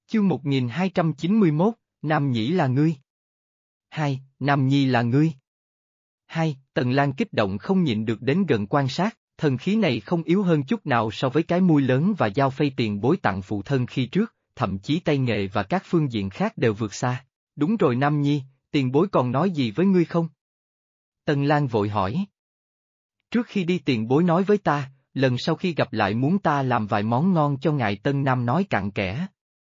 Chương 1291, Nam Nhĩ là ngươi. 2. Nam Nhi là ngươi. 2. Tần Lang kích động không nhịn được đến gần quan sát, thần khí này không yếu hơn chút nào so với cái mui lớn và dao phay tiền bối tặng phụ thân khi trước, thậm chí tay nghề và các phương diện khác đều vượt xa. Đúng rồi Nam Nhi, tiền bối còn nói gì với ngươi không? Tần Lang vội hỏi. Trước khi đi tiền bối nói với ta, lần sau khi gặp lại muốn ta làm vài món ngon cho ngài Tân Nam nói cặn kẽ.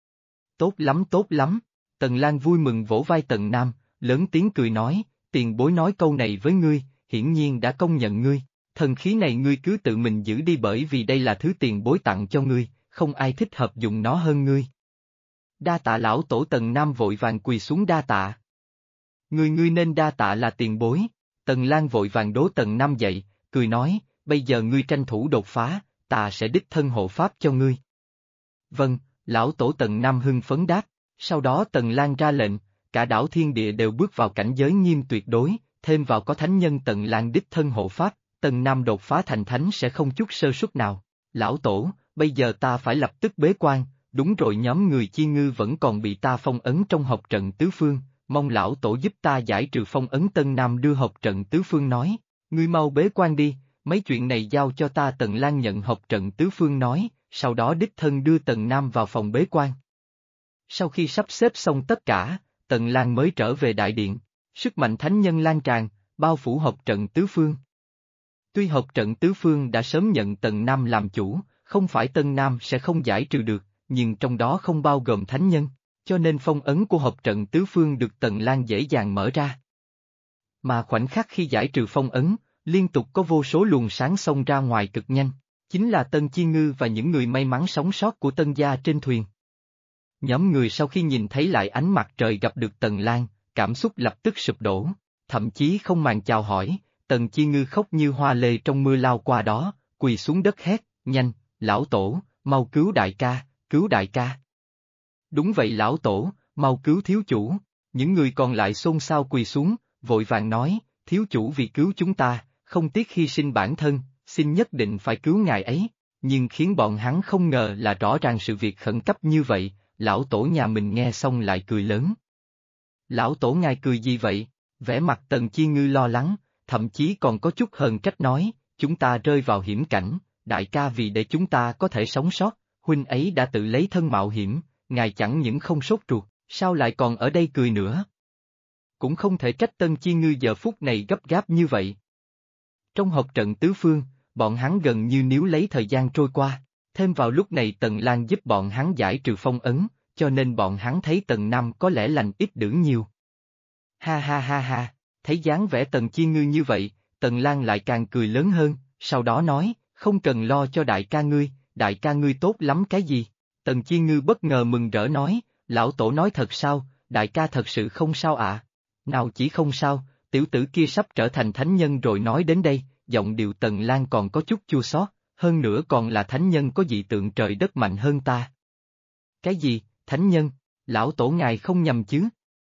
Tốt lắm, Tần Lang vui mừng vỗ vai Tần Nam, lớn tiếng cười nói, tiền bối nói câu này với ngươi, hiển nhiên đã công nhận ngươi, thần khí này ngươi cứ tự mình giữ đi bởi vì đây là thứ tiền bối tặng cho ngươi, không ai thích hợp dùng nó hơn ngươi. Đa tạ lão tổ. Tần Nam vội vàng quỳ xuống đa tạ. Ngươi nên đa tạ là tiền bối. Tần Lang vội vàng đố Tần Nam dậy, cười nói, bây giờ ngươi tranh thủ đột phá, ta sẽ đích thân hộ pháp cho ngươi. Vâng, lão tổ. Tần Nam hưng phấn đáp, sau đó Tần Lang ra lệnh, cả đảo thiên địa đều bước vào cảnh giới nghiêm tuyệt đối, thêm vào có thánh nhân Tần Lang đích thân hộ pháp, Tần Nam đột phá thành thánh sẽ không chút sơ suất nào. Lão tổ, bây giờ ta phải lập tức bế quan, đúng rồi nhóm người Chi Ngư vẫn còn bị ta phong ấn trong hộc trận tứ phương, mong lão tổ giúp ta giải trừ phong ấn. Tân Nam đưa hộc trận tứ phương nói, ngươi mau bế quan đi, mấy chuyện này giao cho ta. Tần Lang nhận hộc trận tứ phương nói, sau đó đích thân đưa Tần Nam vào phòng bế quan. Sau khi sắp xếp xong tất cả, Tần Lang mới trở về đại điện, sức mạnh thánh nhân lan tràn, bao phủ hộc trận tứ phương. Tuy hộc trận tứ phương đã sớm nhận Tần Nam làm chủ, không phải Tần Nam sẽ không giải trừ được, nhưng trong đó không bao gồm thánh nhân, cho nên phong ấn của hộc trận tứ phương được Tần Lang dễ dàng mở ra. Mà khoảnh khắc khi giải trừ phong ấn, liên tục có vô số luồng sáng xông ra ngoài cực nhanh, chính là Tân Chi Ngư và những người may mắn sống sót của Tân gia trên thuyền. Nhóm người sau khi nhìn thấy lại ánh mặt trời gặp được Tần Lang, cảm xúc lập tức sụp đổ, thậm chí không màng chào hỏi, Tần Chi Ngư khóc như hoa lê trong mưa lao qua đó, quỳ xuống đất hét, nhanh, lão tổ, mau cứu đại ca, cứu đại ca. Đúng vậy lão tổ, mau cứu thiếu chủ, những người còn lại xôn xao quỳ xuống, vội vàng nói, thiếu chủ vì cứu chúng ta, không tiếc hy sinh bản thân, xin nhất định phải cứu ngài ấy, nhưng khiến bọn hắn không ngờ là rõ ràng sự việc khẩn cấp như vậy, lão tổ nhà mình nghe xong lại cười lớn. Lão tổ ngài cười gì vậy? Vẻ mặt Tần Chi Ngư lo lắng, thậm chí còn có chút hờn trách nói, chúng ta rơi vào hiểm cảnh, đại ca vì để chúng ta có thể sống sót, huynh ấy đã tự lấy thân mạo hiểm, ngài chẳng những không sốt ruột, sao lại còn ở đây cười nữa? Cũng không thể trách Tân Chi Ngư giờ phút này gấp gáp như vậy. Trong hộc trận tứ phương, bọn hắn gần như níu lấy thời gian trôi qua, thêm vào lúc này Tần Lang giúp bọn hắn giải trừ phong ấn, cho nên bọn hắn thấy Tần Nam có lẽ lành ít dữ nhiều. Ha ha ha ha, thấy dáng vẻ Tần Chi Ngư như vậy, Tần Lang lại càng cười lớn hơn, sau đó nói, không cần lo cho đại ca ngươi tốt lắm cái gì? Tần Chi Ngư bất ngờ mừng rỡ nói, lão tổ nói thật sao, đại ca thật sự không sao ạ? Nào chỉ không sao, tiểu tử kia sắp trở thành thánh nhân rồi. Nói đến đây, giọng điệu Tần Lang còn có chút chua xót, hơn nữa còn là thánh nhân có dị tượng trời đất mạnh hơn ta. Cái gì, thánh nhân? Lão tổ ngài không nhầm chứ?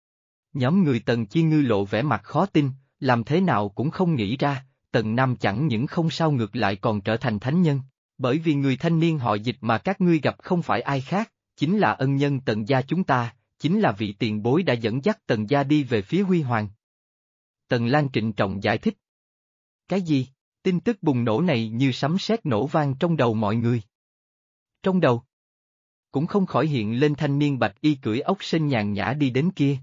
Nhóm người Tần Chi Ngư lộ vẻ mặt khó tin, làm thế nào cũng không nghĩ ra, Tần Nam chẳng những không sao ngược lại còn trở thành thánh nhân, bởi vì người thanh niên họ Dịch mà các ngươi gặp không phải ai khác, chính là ân nhân Tần gia chúng ta, chính là vị tiền bối đã dẫn dắt Tần gia đi về phía huy hoàng. Tần Lang trịnh trọng giải thích. Cái gì? Tin tức bùng nổ này như sấm sét nổ vang trong đầu mọi người. Trong đầu cũng không khỏi hiện lên thanh niên bạch y cưỡi ốc sên nhàn nhã đi đến kia.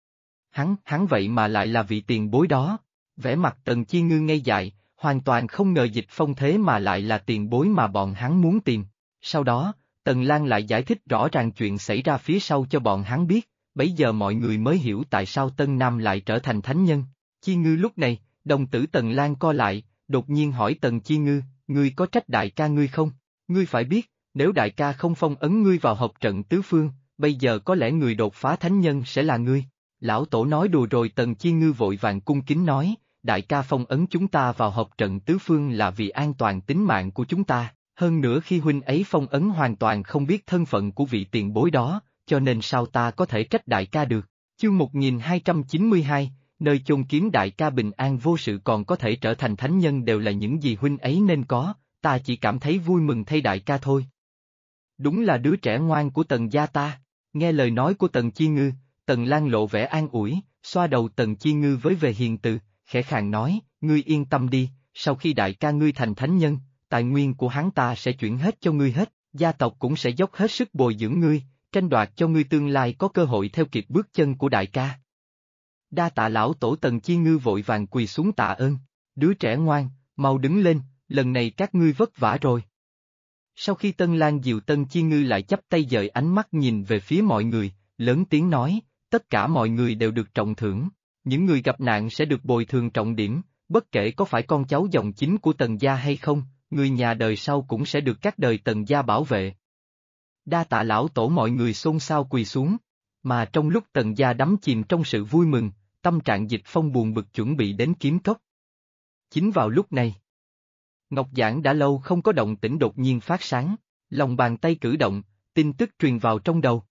Hắn vậy mà lại là vị tiền bối đó. Vẻ mặt Tần Chi Ngư ngây dại, hoàn toàn không ngờ Dịch Phong thế mà lại là tiền bối mà bọn hắn muốn tìm. Sau đó, Tần Lang lại giải thích rõ ràng chuyện xảy ra phía sau cho bọn hắn biết, bấy giờ mọi người mới hiểu tại sao Tân Nam lại trở thành thánh nhân. Chi Ngư lúc này, đồng tử Tần Lang co lại, đột nhiên hỏi Tần Chi Ngư, ngươi có trách đại ca ngươi không? Ngươi phải biết, nếu đại ca không phong ấn ngươi vào hộc trận tứ phương, bây giờ có lẽ người đột phá thánh nhân sẽ là ngươi. Lão tổ nói đùa rồi. Tần Chi Ngư vội vàng cung kính nói, đại ca phong ấn chúng ta vào hộc trận tứ phương là vì an toàn tính mạng của chúng ta, hơn nữa khi huynh ấy phong ấn hoàn toàn không biết thân phận của vị tiền bối đó, cho nên sao ta có thể trách đại ca được. Chương 1292, nơi chôn kiếm đại ca bình an vô sự còn có thể trở thành thánh nhân đều là những gì huynh ấy nên có, ta chỉ cảm thấy vui mừng thay đại ca thôi. Đúng là đứa trẻ ngoan của Tần gia ta. Nghe lời nói của Tần Chi Ngư, Tần Lan lộ vẻ an ủi, xoa đầu Tần Chi Ngư với về hiền từ, khẽ khàng nói, ngươi yên tâm đi, sau khi đại ca ngươi thành thánh nhân, tài nguyên của hắn ta sẽ chuyển hết cho ngươi hết, gia tộc cũng sẽ dốc hết sức bồi dưỡng ngươi, tranh đoạt cho ngươi tương lai có cơ hội theo kịp bước chân của đại ca. Đa tạ lão tổ. Tần Chi Ngư vội vàng quỳ xuống tạ ơn, đứa trẻ ngoan, mau đứng lên, lần này các ngươi vất vả rồi. Sau khi Tân Lan dìu Tần Chi Ngư lại chắp tay dời ánh mắt nhìn về phía mọi người, lớn tiếng nói, tất cả mọi người đều được trọng thưởng, những người gặp nạn sẽ được bồi thường trọng điểm, bất kể có phải con cháu dòng chính của Tần gia hay không, người nhà đời sau cũng sẽ được các đời Tần gia bảo vệ. Đa tạ lão tổ. Mọi người xôn xao quỳ xuống, mà trong lúc Tần gia đắm chìm trong sự vui mừng, tâm trạng Dịch Phong buồn bực chuẩn bị đến kiếm cốc. Chính vào lúc này, Ngọc Giản đã lâu không có động tĩnh đột nhiên phát sáng, lòng bàn tay cử động, tin tức truyền vào trong đầu.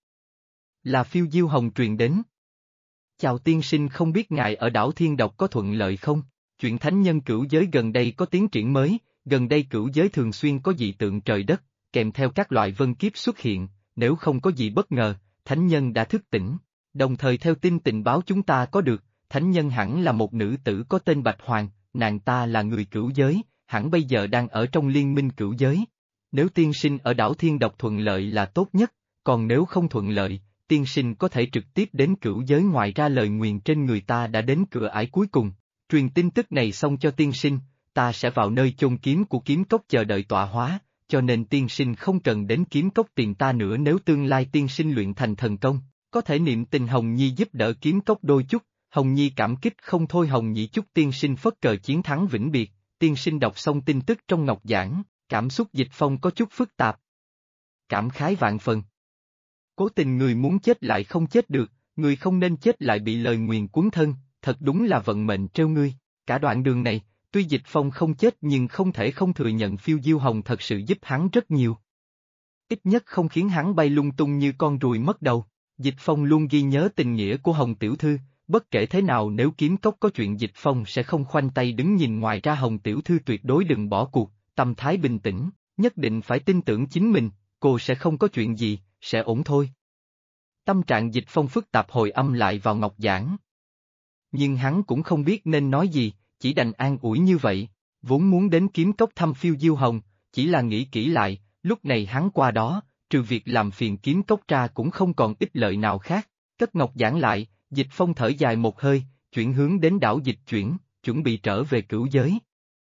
Là Phiêu Diêu Hồng truyền đến. Chào tiên sinh, không biết ngài ở đảo Thiên Độc có thuận lợi không? Chuyện thánh nhân cửu giới gần đây có tiến triển mới, gần đây cửu giới thường xuyên có dị tượng trời đất, kèm theo các loại vân kiếp xuất hiện, nếu không có gì bất ngờ, thánh nhân đã thức tỉnh. Đồng thời theo tin tình báo chúng ta có được, thánh nhân hẳn là một nữ tử có tên Bạch Hoàng, nàng ta là người cửu giới, hẳn bây giờ đang ở trong liên minh cửu giới. Nếu tiên sinh ở đảo Thiên Độc thuận lợi là tốt nhất, còn nếu không thuận lợi, tiên sinh có thể trực tiếp đến cửu giới. Ngoài ra lời nguyền trên người ta đã đến cửa ải cuối cùng, truyền tin tức này xong cho tiên sinh, ta sẽ vào nơi chôn kiếm của kiếm cốc chờ đợi tọa hóa, cho nên tiên sinh không cần đến kiếm cốc tìm ta nữa. Nếu tương lai tiên sinh luyện thành thần công, có thể niệm tình Hồng Nhi giúp đỡ kiếm cốc đôi chút, Hồng Nhi cảm kích không thôi. Hồng Nhi chúc tiên sinh phất cờ chiến thắng vĩnh biệt. Tiên sinh đọc xong tin tức trong ngọc giản, cảm xúc Dịch Phong có chút phức tạp. Cảm khái vạn phần. Cố tình người muốn chết lại không chết được, người không nên chết lại bị lời nguyền cuốn thân, thật đúng là vận mệnh trêu ngươi. Cả đoạn đường này, tuy Dịch Phong không chết nhưng không thể không thừa nhận Phiêu Diêu Hồng thật sự giúp hắn rất nhiều. Ít nhất không khiến hắn bay lung tung như con ruồi mất đầu. Dịch Phong luôn ghi nhớ tình nghĩa của Hồng tiểu thư, bất kể thế nào nếu kiếm cốc có chuyện Dịch Phong sẽ không khoanh tay đứng nhìn. Ngoài ra Hồng tiểu thư tuyệt đối đừng bỏ cuộc, tâm thái bình tĩnh, nhất định phải tin tưởng chính mình, cô sẽ không có chuyện gì, sẽ ổn thôi. Tâm trạng Dịch Phong phức tạp hồi âm lại vào ngọc giản. Nhưng hắn cũng không biết nên nói gì, chỉ đành an ủi như vậy, vốn muốn đến kiếm cốc thăm Phiêu Diêu Hồng, chỉ là nghĩ kỹ lại, lúc này hắn qua đó, trừ việc làm phiền kiếm cốc ra cũng không còn ích lợi nào khác, cất ngọc giản lại, Dịch Phong thở dài một hơi, chuyển hướng đến đảo Dịch Chuyển, chuẩn bị trở về cửu giới.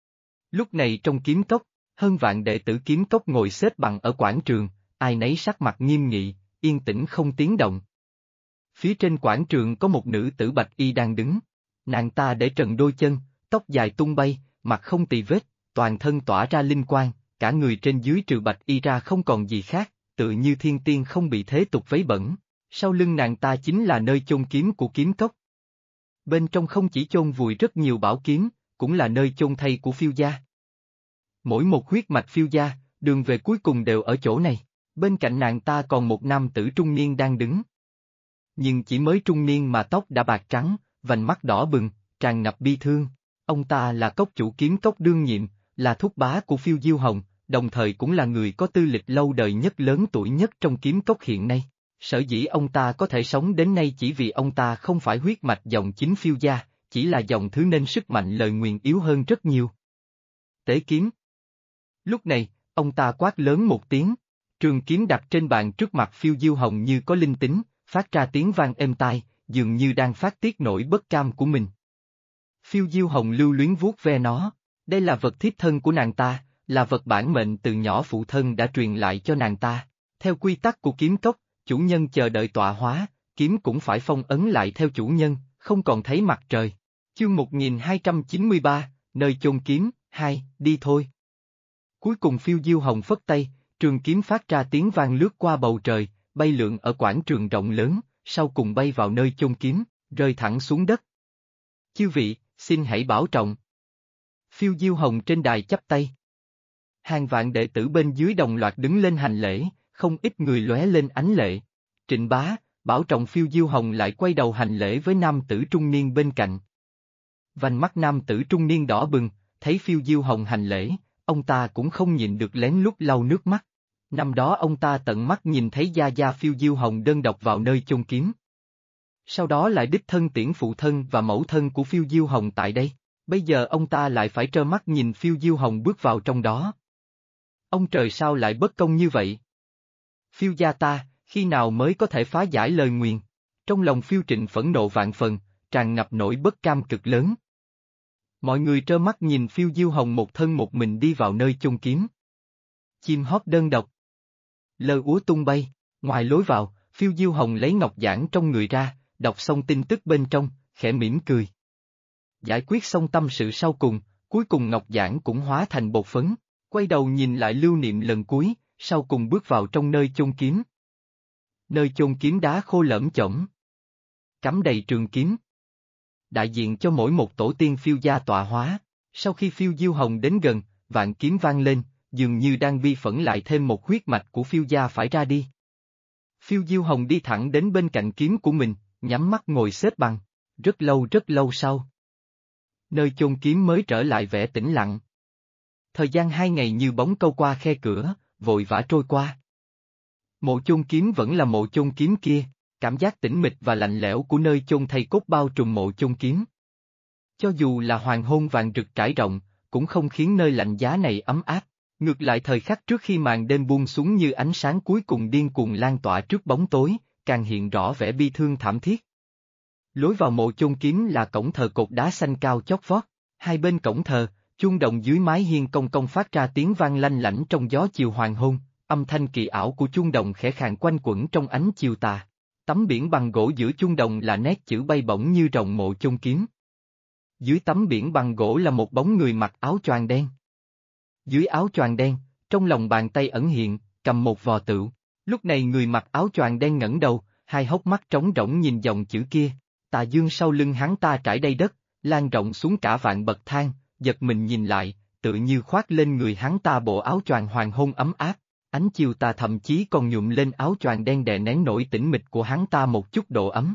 Lúc này trong kiếm cốc, hơn vạn đệ tử kiếm cốc ngồi xếp bằng ở quảng trường, ai nấy sắc mặt nghiêm nghị, yên tĩnh không tiếng động. Phía trên quảng trường có một nữ tử bạch y đang đứng, nàng ta để trần đôi chân, tóc dài tung bay, mặt không tì vết, toàn thân tỏa ra linh quang, cả người trên dưới trừ bạch y ra không còn gì khác, tự như thiên tiên không bị thế tục vấy bẩn. Sau lưng nàng ta chính là nơi chôn kiếm của kiếm cốc. Bên trong không chỉ chôn vùi rất nhiều bảo kiếm, cũng là nơi chôn thây của Phiêu gia. Mỗi một huyết mạch Phiêu gia, đường về cuối cùng đều ở chỗ này. Bên cạnh nàng ta còn một nam tử trung niên đang đứng. Nhưng chỉ mới trung niên mà tóc đã bạc trắng, vành mắt đỏ bừng, tràn ngập bi thương. Ông ta là cốc chủ kiếm cốc đương nhiệm, là thúc bá của Phiêu Diêu Hồng, đồng thời cũng là người có tư lịch lâu đời nhất, lớn tuổi nhất trong kiếm cốc hiện nay. Sở dĩ ông ta có thể sống đến nay chỉ vì ông ta không phải huyết mạch dòng chính Phiêu gia, chỉ là dòng thứ nên sức mạnh lời nguyền yếu hơn rất nhiều. Tế kiếm. Lúc này, ông ta quát lớn một tiếng, trường kiếm đặt trên bàn trước mặt Phiêu Diêu Hồng như có linh tính, phát ra tiếng vang êm tai, dường như đang phát tiết nỗi bất cam của mình. Phiêu Diêu Hồng lưu luyến vuốt ve nó, đây là vật thiếp thân của nàng ta, là vật bản mệnh từ nhỏ phụ thân đã truyền lại cho nàng ta. Theo quy tắc của kiếm cốc, chủ nhân chờ đợi tọa hóa, kiếm cũng phải phong ấn lại theo chủ nhân, không còn thấy mặt trời. Chương 1293, nơi chôn kiếm, 2, đi thôi. Cuối cùng Phiêu Diêu Hồng phất tay, trường kiếm phát ra tiếng vang lướt qua bầu trời, bay lượn ở quảng trường rộng lớn, sau cùng bay vào nơi chôn kiếm, rơi thẳng xuống đất. Chư vị, xin hãy bảo trọng. Phiêu Diêu Hồng trên đài chắp tay. Hàng vạn đệ tử bên dưới đồng loạt đứng lên hành lễ, không ít người lóe lên ánh lệ. Trịnh bá, bảo trọng. Phiêu Diêu Hồng lại quay đầu hành lễ với nam tử trung niên bên cạnh. Vành mắt nam tử trung niên đỏ bừng, thấy Phiêu Diêu Hồng hành lễ, ông ta cũng không nhịn được lén lút lau nước mắt. Năm đó ông ta tận mắt nhìn thấy Gia Gia phiêu diêu hồng đơn độc vào nơi chôn kiếm. Sau đó lại đích thân tiễn phụ thân và mẫu thân của phiêu diêu hồng tại đây, bây giờ ông ta lại phải trơ mắt nhìn phiêu diêu hồng bước vào trong đó. Ông trời sao lại bất công như vậy? Phiêu gia ta, khi nào mới có thể phá giải lời nguyền? Trong lòng Phiêu Trịnh phẫn nộ vạn phần, tràn ngập nỗi bất cam cực lớn. Mọi người trơ mắt nhìn Phiêu Diêu Hồng một thân một mình đi vào nơi chôn kiếm. Chim hót đơn độc. Lơ úa tung bay, ngoài lối vào, Phiêu Diêu Hồng lấy ngọc giản trong người ra, đọc xong tin tức bên trong, khẽ mỉm cười. Giải quyết xong tâm sự sau cùng, cuối cùng ngọc giản cũng hóa thành bột phấn, quay đầu nhìn lại lưu niệm lần cuối, sau cùng bước vào trong nơi chôn kiếm. Nơi chôn kiếm đá khô lởm chởm, cắm đầy trường kiếm. Đại diện cho mỗi một tổ tiên phiêu gia tọa hóa, sau khi Phiêu Diêu Hồng đến gần, vạn kiếm vang lên, dường như đang vi phẫn lại thêm một huyết mạch của phiêu gia phải ra đi. Phiêu Diêu Hồng đi thẳng đến bên cạnh kiếm của mình, nhắm mắt ngồi xếp bằng, rất lâu sau. Nơi chôn kiếm mới trở lại vẻ tĩnh lặng. Thời gian 2 ngày như bóng câu qua khe cửa, vội vã trôi qua. Mộ chôn kiếm vẫn là mộ chôn kiếm kia, cảm giác tĩnh mịch và lạnh lẽo của nơi chôn thây cốt bao trùm mộ chôn kiếm. Cho dù là hoàng hôn vàng rực trải rộng, cũng không khiến nơi lạnh giá này ấm áp, ngược lại thời khắc trước khi màn đêm buông xuống như ánh sáng cuối cùng điên cuồng lan tỏa trước bóng tối, càng hiện rõ vẻ bi thương thảm thiết. Lối vào mộ chôn kiếm là cổng thờ cột đá xanh cao chót vót, hai bên cổng thờ, chuông đồng dưới mái hiên cong cong phát ra tiếng vang lanh lảnh trong gió chiều hoàng hôn, âm thanh kỳ ảo của chuông đồng khẽ khàng quanh quẩn trong ánh chiều tà. Tấm biển bằng gỗ giữa chuông đồng là nét chữ bay bổng như rồng mộ chôn kiếm. Dưới tấm biển bằng gỗ là một bóng người mặc áo choàng đen. Dưới áo choàng đen, trong lòng bàn tay ẩn hiện, cầm một vò tựu. Lúc này người mặc áo choàng đen ngẩng đầu, hai hốc mắt trống rỗng nhìn dòng chữ kia. Tà dương sau lưng hắn ta trải đầy đất, lan rộng xuống cả vạn bậc thang, giật mình nhìn lại, tự như khoác lên người hắn ta bộ áo choàng hoàng hôn ấm áp. Ánh chiều tà thậm chí còn nhuộm lên áo choàng đen đè nén nỗi tĩnh mịch của hắn ta một chút độ ấm.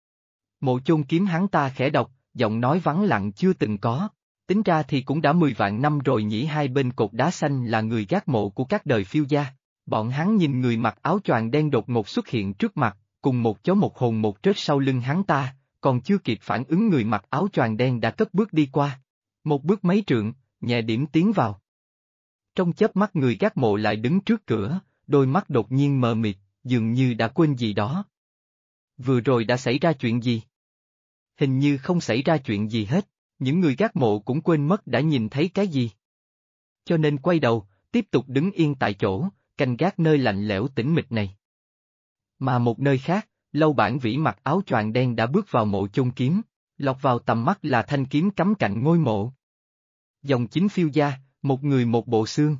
Mộ chôn kiếm hắn ta khẽ đọc, giọng nói vắng lặng chưa từng có. Tính ra thì cũng đã 10 vạn năm rồi nhỉ. Hai bên cột đá xanh là người gác mộ của các đời phiêu gia. Bọn hắn nhìn người mặc áo choàng đen đột ngột xuất hiện trước mặt, cùng một chó một hồn một trết sau lưng hắn ta, còn chưa kịp phản ứng người mặc áo choàng đen đã cất bước đi qua. Một bước mấy trượng, nhẹ điểm tiến vào. Trong chớp mắt người gác mộ lại đứng trước cửa, đôi mắt đột nhiên mờ mịt, dường như đã quên gì đó. Vừa rồi đã xảy ra chuyện gì? Hình như không xảy ra chuyện gì hết, những người gác mộ cũng quên mất đã nhìn thấy cái gì. Cho nên quay đầu, tiếp tục đứng yên tại chỗ, canh gác nơi lạnh lẽo tĩnh mịch này. Mà một nơi khác, Lâu Bản Vĩ mặc áo choàng đen đã bước vào mộ chôn kiếm, lọt vào tầm mắt là thanh kiếm cắm cạnh ngôi mộ. Dòng chính phiêu gia, một người một bộ xương.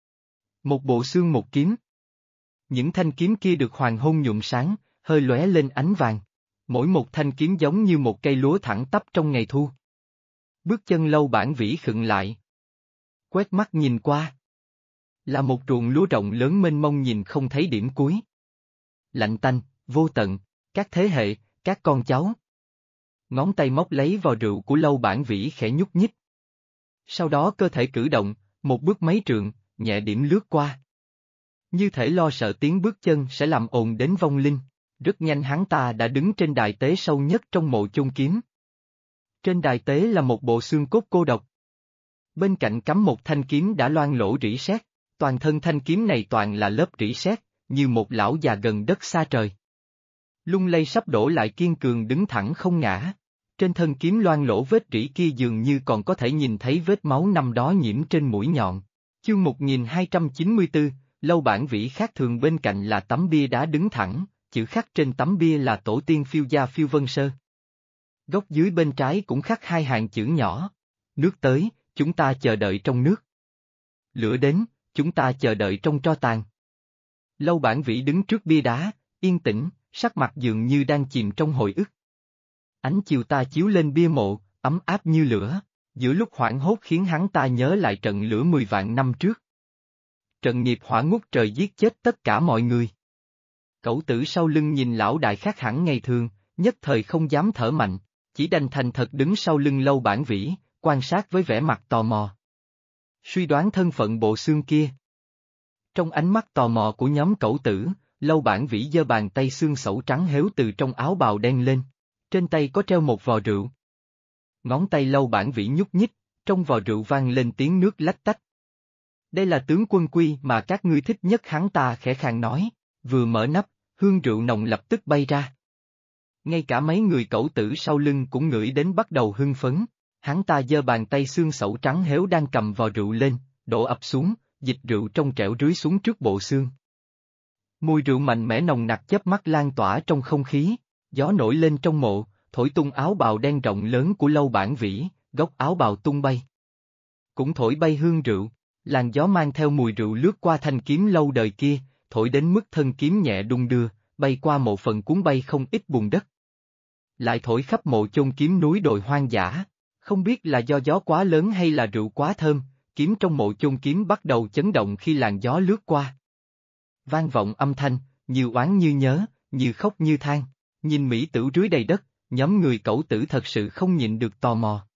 Một bộ xương một kiếm. Những thanh kiếm kia được hoàng hôn nhuộm sáng, hơi lóe lên ánh vàng. Mỗi một thanh kiếm giống như một cây lúa thẳng tắp trong ngày thu. Bước chân Lâu Bản Vĩ khựng lại. Quét mắt nhìn qua. Là một ruộng lúa rộng lớn mênh mông nhìn không thấy điểm cuối. Lạnh tanh, vô tận, các thế hệ, các con cháu. Ngón tay móc lấy vò rượu của Lâu Bản Vĩ khẽ nhúc nhích. Sau đó cơ thể cử động, một bước mấy trượng, nhẹ điểm lướt qua. Như thể lo sợ tiếng bước chân sẽ làm ồn đến vong linh, rất nhanh hắn ta đã đứng trên đài tế sâu nhất trong mộ chôn kiếm. Trên đài tế là một bộ xương cốt cô độc. Bên cạnh cắm một thanh kiếm đã loang lỗ rỉ sét, toàn thân thanh kiếm này toàn là lớp rỉ sét, như một lão già gần đất xa trời. Lung lay sắp đổ lại kiên cường đứng thẳng không ngã. Trên thân kiếm loang lỗ vết rỉ kia dường như còn có thể nhìn thấy vết máu năm đó nhiễm trên mũi nhọn. Chương 1294, Lâu Bản Vĩ khác thường bên cạnh là tấm bia đá đứng thẳng, chữ khắc trên tấm bia là tổ tiên phiêu gia Phiêu Vân Sơ. Góc dưới bên trái cũng khắc hai hàng chữ nhỏ. Nước tới, chúng ta chờ đợi trong nước. Lửa đến, chúng ta chờ đợi trong tro tàn. Lâu Bản Vĩ đứng trước bia đá, yên tĩnh, sắc mặt dường như đang chìm trong hồi ức. Ánh chiều tà chiếu lên bia mộ, ấm áp như lửa, giữa lúc hoảng hốt khiến hắn ta nhớ lại trận lửa 10 vạn năm trước. Trận nghiệp hỏa ngút trời giết chết tất cả mọi người. Cẩu tử sau lưng nhìn lão đại khác hẳn ngày thường, nhất thời không dám thở mạnh, chỉ đành thành thật đứng sau lưng Lâu Bản Vĩ, quan sát với vẻ mặt tò mò. Suy đoán thân phận bộ xương kia. Trong ánh mắt tò mò của nhóm cẩu tử, Lâu Bản Vĩ giơ bàn tay xương sẩu trắng héo từ trong áo bào đen lên. Trên tay có treo một vò rượu. Ngón tay Lâu Bản Vĩ nhúc nhích, trong vò rượu vang lên tiếng nước lách tách. Đây là tướng quân quy mà các ngươi thích nhất, hắn ta khẽ khàng nói, vừa mở nắp, hương rượu nồng lập tức bay ra. Ngay cả mấy người cẩu tử sau lưng cũng ngửi đến bắt đầu hưng phấn, hắn ta giơ bàn tay xương sẩu trắng héo đang cầm vò rượu lên, đổ ập xuống, dịch rượu trong trẻo rưới xuống trước bộ xương. Mùi rượu mạnh mẽ nồng nặc chớp mắt lan tỏa trong không khí, gió nổi lên trong mộ, thổi tung áo bào đen rộng lớn của Lâu Bản Vĩ, góc áo bào tung bay. Cũng thổi bay hương rượu, làn gió mang theo mùi rượu lướt qua thanh kiếm lâu đời kia, thổi đến mức thân kiếm nhẹ đung đưa, bay qua mộ phần cuốn bay không ít bùn đất. Lại thổi khắp mộ chôn kiếm núi đồi hoang dã, không biết là do gió quá lớn hay là rượu quá thơm, kiếm trong mộ chôn kiếm bắt đầu chấn động khi làn gió lướt qua. Vang vọng âm thanh, như oán như nhớ, như khóc như than, nhìn mỹ tử rưới đầy đất, nhóm người cẩu tử thật sự không nhịn được tò mò.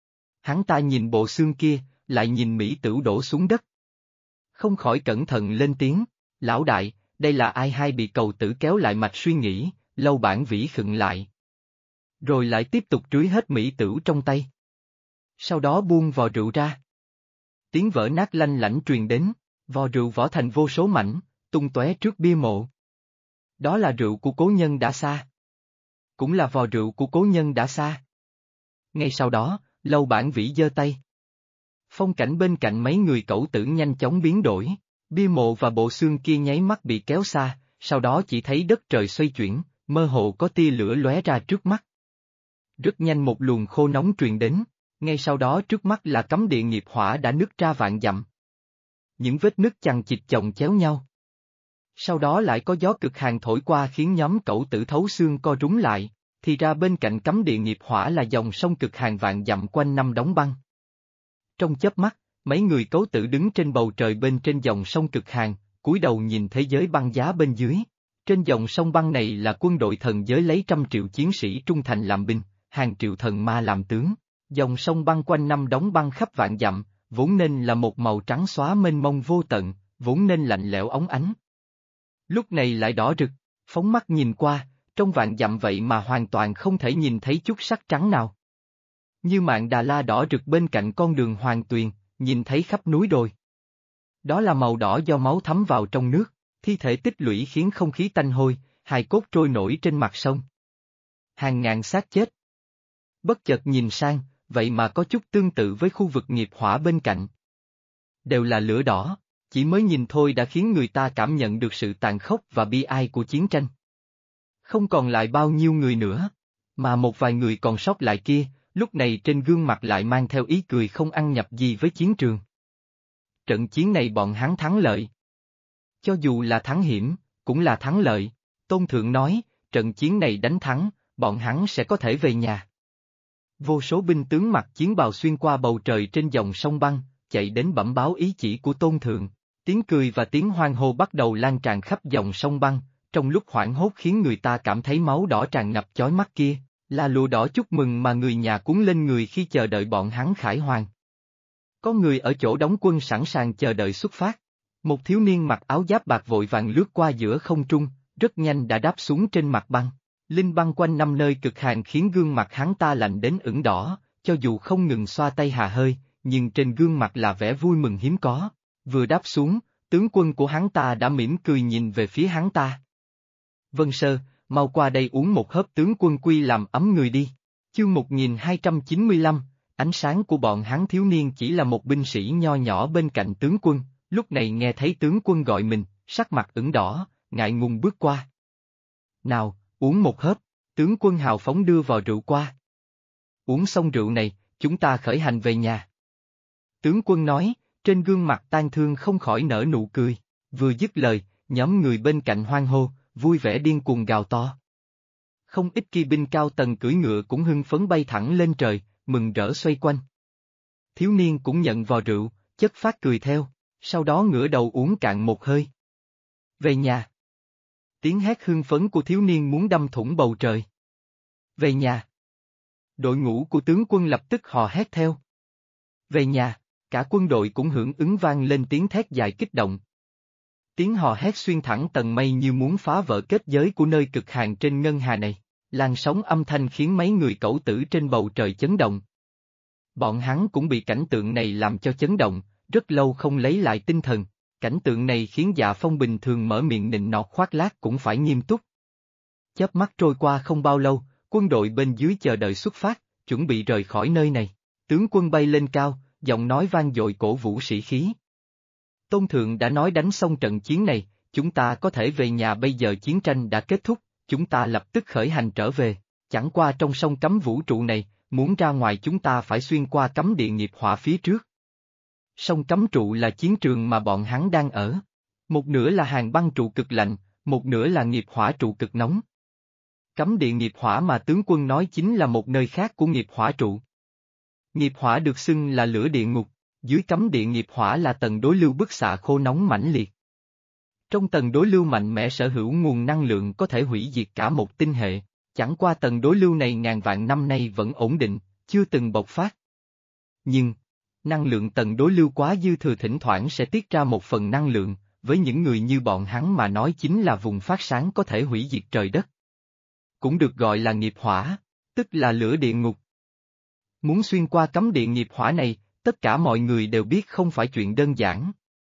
Hắn ta nhìn bộ xương kia, lại nhìn mỹ tử đổ xuống đất. Không khỏi cẩn thận lên tiếng, lão đại, đây là ai? Hai bị cầu tử kéo lại mạch suy nghĩ, Lâu Bản Vĩ khựng lại. Rồi lại tiếp tục rưới hết mỹ tử trong tay. Sau đó buông vò rượu ra. Tiếng vỡ nát lanh lảnh truyền đến, vò rượu vỏ thành vô số mảnh, tung tóe trước bia mộ. Đó là rượu của cố nhân đã xa. Cũng là vò rượu của cố nhân đã xa. Ngay sau đó, Lâu Bản Vĩ giơ tay. Phong cảnh bên cạnh mấy người cẩu tử nhanh chóng biến đổi, bia mộ và bộ xương kia nháy mắt bị kéo xa, sau đó chỉ thấy đất trời xoay chuyển, mơ hồ có tia lửa lóe ra trước mắt. Rất nhanh một luồng khô nóng truyền đến, ngay sau đó trước mắt là cấm địa nghiệp hỏa đã nứt ra vạn dặm. Những vết nứt chằng chịt chồng chéo nhau. Sau đó lại có gió cực hàn thổi qua khiến nhóm cẩu tử thấu xương co rúm lại, thì ra bên cạnh cấm địa nghiệp hỏa là dòng sông cực hàn vạn dặm quanh năm đóng băng. Trong chớp mắt, mấy người cẩu tử đứng trên bầu trời bên trên dòng sông cực hàn, cúi đầu nhìn thế giới băng giá bên dưới. Trên dòng sông băng này là quân đội thần giới lấy 100 triệu chiến sĩ trung thành làm binh, hàng triệu thần ma làm tướng. Dòng sông băng quanh năm đóng băng khắp vạn dặm, vốn nên là một màu trắng xóa mênh mông vô tận, vốn nên lạnh lẽo óng ánh. Lúc này lại đỏ rực, phóng mắt nhìn qua, trong vạn dặm vậy mà hoàn toàn không thể nhìn thấy chút sắc trắng nào. Như mạn Đà La đỏ rực bên cạnh con đường Hoàng Tuyền, nhìn thấy khắp núi đồi. Đó là màu đỏ do máu thấm vào trong nước, thi thể tích lũy khiến không khí tanh hôi, hài cốt trôi nổi trên mặt sông. Hàng ngàn xác chết. Bất chợt nhìn sang, vậy mà có chút tương tự với khu vực nghiệp hỏa bên cạnh. Đều là lửa đỏ, chỉ mới nhìn thôi đã khiến người ta cảm nhận được sự tàn khốc và bi ai của chiến tranh. Không còn lại bao nhiêu người nữa, mà một vài người còn sót lại kia, lúc này trên gương mặt lại mang theo ý cười không ăn nhập gì với chiến trường. Trận chiến này bọn hắn thắng lợi. Cho dù là thắng hiểm, cũng là thắng lợi, Tôn Thượng nói, trận chiến này đánh thắng, bọn hắn sẽ có thể về nhà. Vô số binh tướng mặc chiến bào xuyên qua bầu trời trên dòng sông băng, chạy đến bẩm báo ý chỉ của Tôn Thượng. Tiếng cười và tiếng hoan hô bắt đầu lan tràn khắp dòng sông băng, trong lúc hoảng hốt khiến người ta cảm thấy máu đỏ tràn ngập chói mắt kia, là lụa đỏ chúc mừng mà người nhà cuốn lên người khi chờ đợi bọn hắn khải hoàn. Có người ở chỗ đóng quân sẵn sàng chờ đợi xuất phát. Một thiếu niên mặc áo giáp bạc vội vàng lướt qua giữa không trung, rất nhanh đã đáp xuống trên mặt băng. Linh băng quanh năm nơi cực hàn khiến gương mặt hắn ta lạnh đến ửng đỏ, cho dù không ngừng xoa tay hà hơi, nhưng trên gương mặt là vẻ vui mừng hiếm có. Vừa đáp xuống, tướng quân của hắn ta đã mỉm cười nhìn về phía hắn ta. Vân Sơ, mau qua đây uống một hớp tướng quân quy làm ấm người đi. Chương 1295, ánh sáng của bọn hắn thiếu niên chỉ là một binh sĩ nho nhỏ bên cạnh tướng quân, lúc này nghe thấy tướng quân gọi mình, sắc mặt ửng đỏ, ngại ngùng bước qua. Nào, uống một hớp, tướng quân hào phóng đưa vào rượu qua. Uống xong rượu này, chúng ta khởi hành về nhà. Tướng quân nói, trên gương mặt tang thương không khỏi nở nụ cười, vừa dứt lời, nhóm người bên cạnh hoan hô, vui vẻ điên cuồng gào to. Không ít kỳ binh cao tầng cưỡi ngựa cũng hưng phấn bay thẳng lên trời, mừng rỡ xoay quanh. Thiếu niên cũng nhận vò rượu, chất phát cười theo, sau đó ngửa đầu uống cạn một hơi. Về nhà. Tiếng hét hưng phấn của thiếu niên muốn đâm thủng bầu trời. Về nhà. Đội ngũ của tướng quân lập tức hò hét theo. Về nhà, cả quân đội cũng hưởng ứng vang lên tiếng thét dài kích động. Tiếng hò hét xuyên thẳng tầng mây như muốn phá vỡ kết giới của nơi cực hàn trên ngân hà này. Làn sóng âm thanh khiến mấy người cẩu tử trên bầu trời chấn động. Bọn hắn cũng bị cảnh tượng này làm cho chấn động, rất lâu không lấy lại tinh thần. Cảnh tượng này khiến Dạ Phong bình thường mở miệng nịnh nọt khoác lác cũng phải nghiêm túc. Chớp mắt trôi qua không bao lâu, quân đội bên dưới chờ đợi xuất phát, chuẩn bị rời khỏi nơi này. Tướng quân bay lên cao, giọng nói vang dội cổ vũ sĩ khí. Tôn Thượng đã nói đánh xong trận chiến này, chúng ta có thể về nhà, bây giờ chiến tranh đã kết thúc, chúng ta lập tức khởi hành trở về. Chẳng qua trong sông cấm vũ trụ này, muốn ra ngoài chúng ta phải xuyên qua cấm địa nghiệp hỏa phía trước. Sông cấm trụ là chiến trường mà bọn hắn đang ở. Một nửa là hàng băng trụ cực lạnh, một nửa là nghiệp hỏa trụ cực nóng. Cấm địa nghiệp hỏa mà tướng quân nói chính là một nơi khác của nghiệp hỏa trụ. Nghiệp hỏa được xưng là lửa địa ngục, dưới cấm địa nghiệp hỏa là tầng đối lưu bức xạ khô nóng mãnh liệt. Trong tầng đối lưu mạnh mẽ sở hữu nguồn năng lượng có thể hủy diệt cả một tinh hệ, chẳng qua tầng đối lưu này ngàn vạn năm nay vẫn ổn định, chưa từng bộc phát. Nhưng, năng lượng tầng đối lưu quá dư thừa thỉnh thoảng sẽ tiết ra một phần năng lượng, với những người như bọn hắn mà nói chính là vùng phát sáng có thể hủy diệt trời đất. Cũng được gọi là nghiệp hỏa, tức là lửa địa ngục. Muốn xuyên qua cấm địa nghiệp hỏa này, tất cả mọi người đều biết không phải chuyện đơn giản.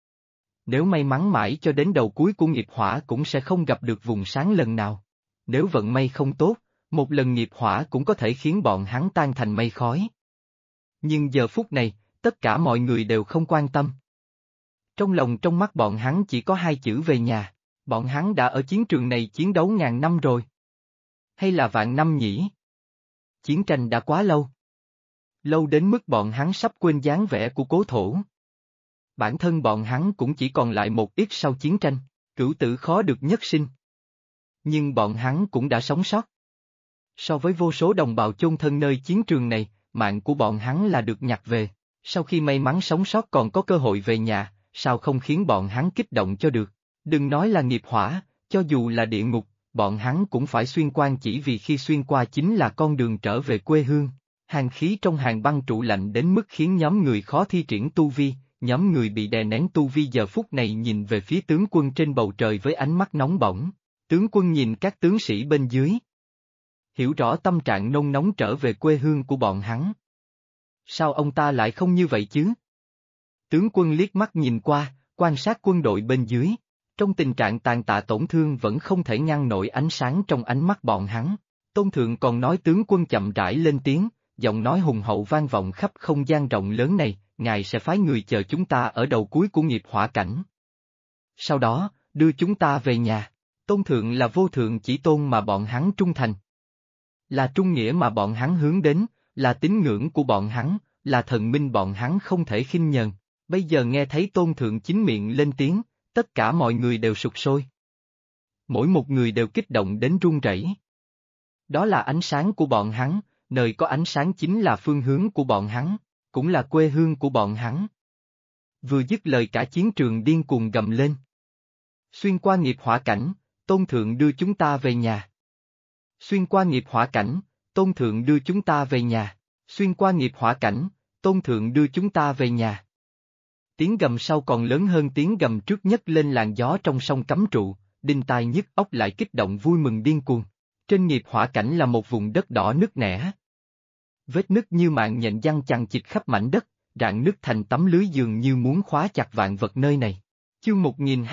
Nếu may mắn mãi cho đến đầu cuối của nghiệp hỏa cũng sẽ không gặp được vùng sáng lần nào. Nếu vận may không tốt, một lần nghiệp hỏa cũng có thể khiến bọn hắn tan thành mây khói. Nhưng giờ phút này, tất cả mọi người đều không quan tâm. Trong lòng trong mắt bọn hắn chỉ có hai chữ về nhà, bọn hắn đã ở chiến trường này chiến đấu ngàn năm rồi. Hay là vạn năm nhỉ? Chiến tranh đã quá lâu. Lâu đến mức bọn hắn sắp quên dáng vẻ của cố thổ. Bản thân bọn hắn cũng chỉ còn lại một ít sau chiến tranh, cửu tử khó được nhất sinh. Nhưng bọn hắn cũng đã sống sót. So với vô số đồng bào chôn thân nơi chiến trường này, mạng của bọn hắn là được nhặt về. Sau khi may mắn sống sót còn có cơ hội về nhà, sao không khiến bọn hắn kích động cho được? Đừng nói là nghiệp hỏa, cho dù là địa ngục, bọn hắn cũng phải xuyên qua, chỉ vì khi xuyên qua chính là con đường trở về quê hương. Hàn khí trong hàng băng trụ lạnh đến mức khiến nhóm người khó thi triển tu vi, nhóm người bị đè nén tu vi giờ phút này nhìn về phía tướng quân trên bầu trời với ánh mắt nóng bỏng. Tướng quân nhìn các tướng sĩ bên dưới. Hiểu rõ tâm trạng nôn nóng trở về quê hương của bọn hắn. Sao ông ta lại không như vậy chứ? Tướng quân liếc mắt nhìn qua, quan sát quân đội bên dưới. Trong tình trạng tàn tạ tổn thương vẫn không thể ngăn nổi ánh sáng trong ánh mắt bọn hắn. Tôn Thượng còn nói tướng quân chậm rãi lên tiếng, giọng nói hùng hậu vang vọng khắp không gian rộng lớn này, ngài sẽ phái người chờ chúng ta ở đầu cuối của nghiệp hỏa cảnh. Sau đó, đưa chúng ta về nhà. Tôn Thượng là vô thượng chỉ tôn mà bọn hắn trung thành. Là trung nghĩa mà bọn hắn hướng đến, là tín ngưỡng của bọn hắn, là thần minh bọn hắn không thể khinh nhờn. Bây giờ nghe thấy Tôn Thượng chính miệng lên tiếng, tất cả mọi người đều sục sôi. Mỗi một người đều kích động đến run rẩy. Đó là ánh sáng của bọn hắn, nơi có ánh sáng chính là phương hướng của bọn hắn, cũng là quê hương của bọn hắn. Vừa dứt lời cả chiến trường điên cuồng gầm lên. Xuyên qua nghiệp hỏa cảnh, Tôn Thượng đưa chúng ta về nhà. Xuyên qua nghiệp hỏa cảnh, Tôn Thượng đưa chúng ta về nhà. Xuyên qua nghiệp hỏa cảnh, Tôn Thượng đưa chúng ta về nhà. Tiếng gầm sau còn lớn hơn tiếng gầm trước nhất lên làn gió trong sông cấm trụ, đinh tai nhức óc lại kích động vui mừng điên cuồng. Trên nghiệp hỏa cảnh là một vùng đất đỏ nứt nẻ. Vết nứt như mạng nhện giăng chằng chịt khắp mảnh đất, rạn nứt thành tấm lưới dường như muốn khóa chặt vạn vật nơi này. Chương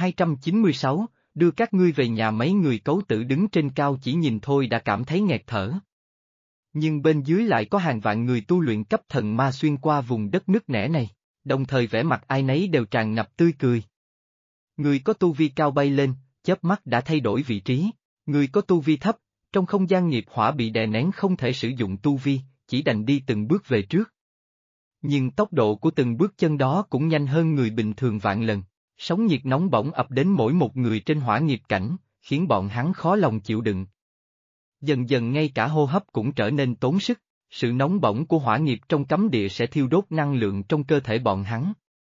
1296, đưa các ngươi về nhà. Mấy người cấu tử đứng trên cao chỉ nhìn thôi đã cảm thấy nghẹt thở. Nhưng bên dưới lại có hàng vạn người tu luyện cấp thần ma xuyên qua vùng đất nứt nẻ này, đồng thời vẻ mặt ai nấy đều tràn ngập tươi cười. Người có tu vi cao bay lên, chớp mắt đã thay đổi vị trí, người có tu vi thấp, trong không gian nghiệp hỏa bị đè nén không thể sử dụng tu vi, chỉ đành đi từng bước về trước. Nhưng tốc độ của từng bước chân đó cũng nhanh hơn người bình thường vạn lần, sóng nhiệt nóng bỏng ập đến mỗi một người trên hỏa nghiệp cảnh, khiến bọn hắn khó lòng chịu đựng. Dần dần ngay cả hô hấp cũng trở nên tốn sức, sự nóng bỏng của hỏa nghiệp trong cấm địa sẽ thiêu đốt năng lượng trong cơ thể bọn hắn.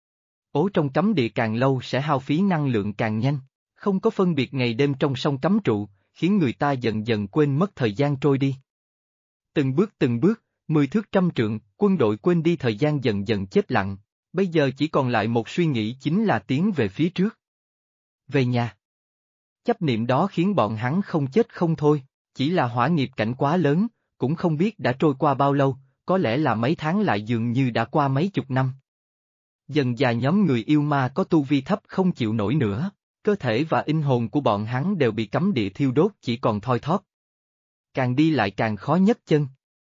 Ố trong cấm địa càng lâu sẽ hao phí năng lượng càng nhanh, không có phân biệt ngày đêm trong sông cấm trụ, khiến người ta dần dần quên mất thời gian trôi đi. Từng bước, 10 thước trăm trượng, quân đội quên đi thời gian dần dần chết lặng, bây giờ chỉ còn lại một suy nghĩ chính là tiến về phía trước. Về nhà. Chấp niệm đó khiến bọn hắn không chết không thôi, chỉ là hỏa nghiệp cảnh quá lớn, cũng không biết đã trôi qua bao lâu, có lẽ là mấy tháng lại dường như đã qua mấy chục năm. Dần dà nhóm người yêu ma có tu vi thấp không chịu nổi nữa, cơ thể và linh hồn của bọn hắn đều bị cấm địa thiêu đốt chỉ còn thoi thóp. Càng đi lại càng khó nhấc chân.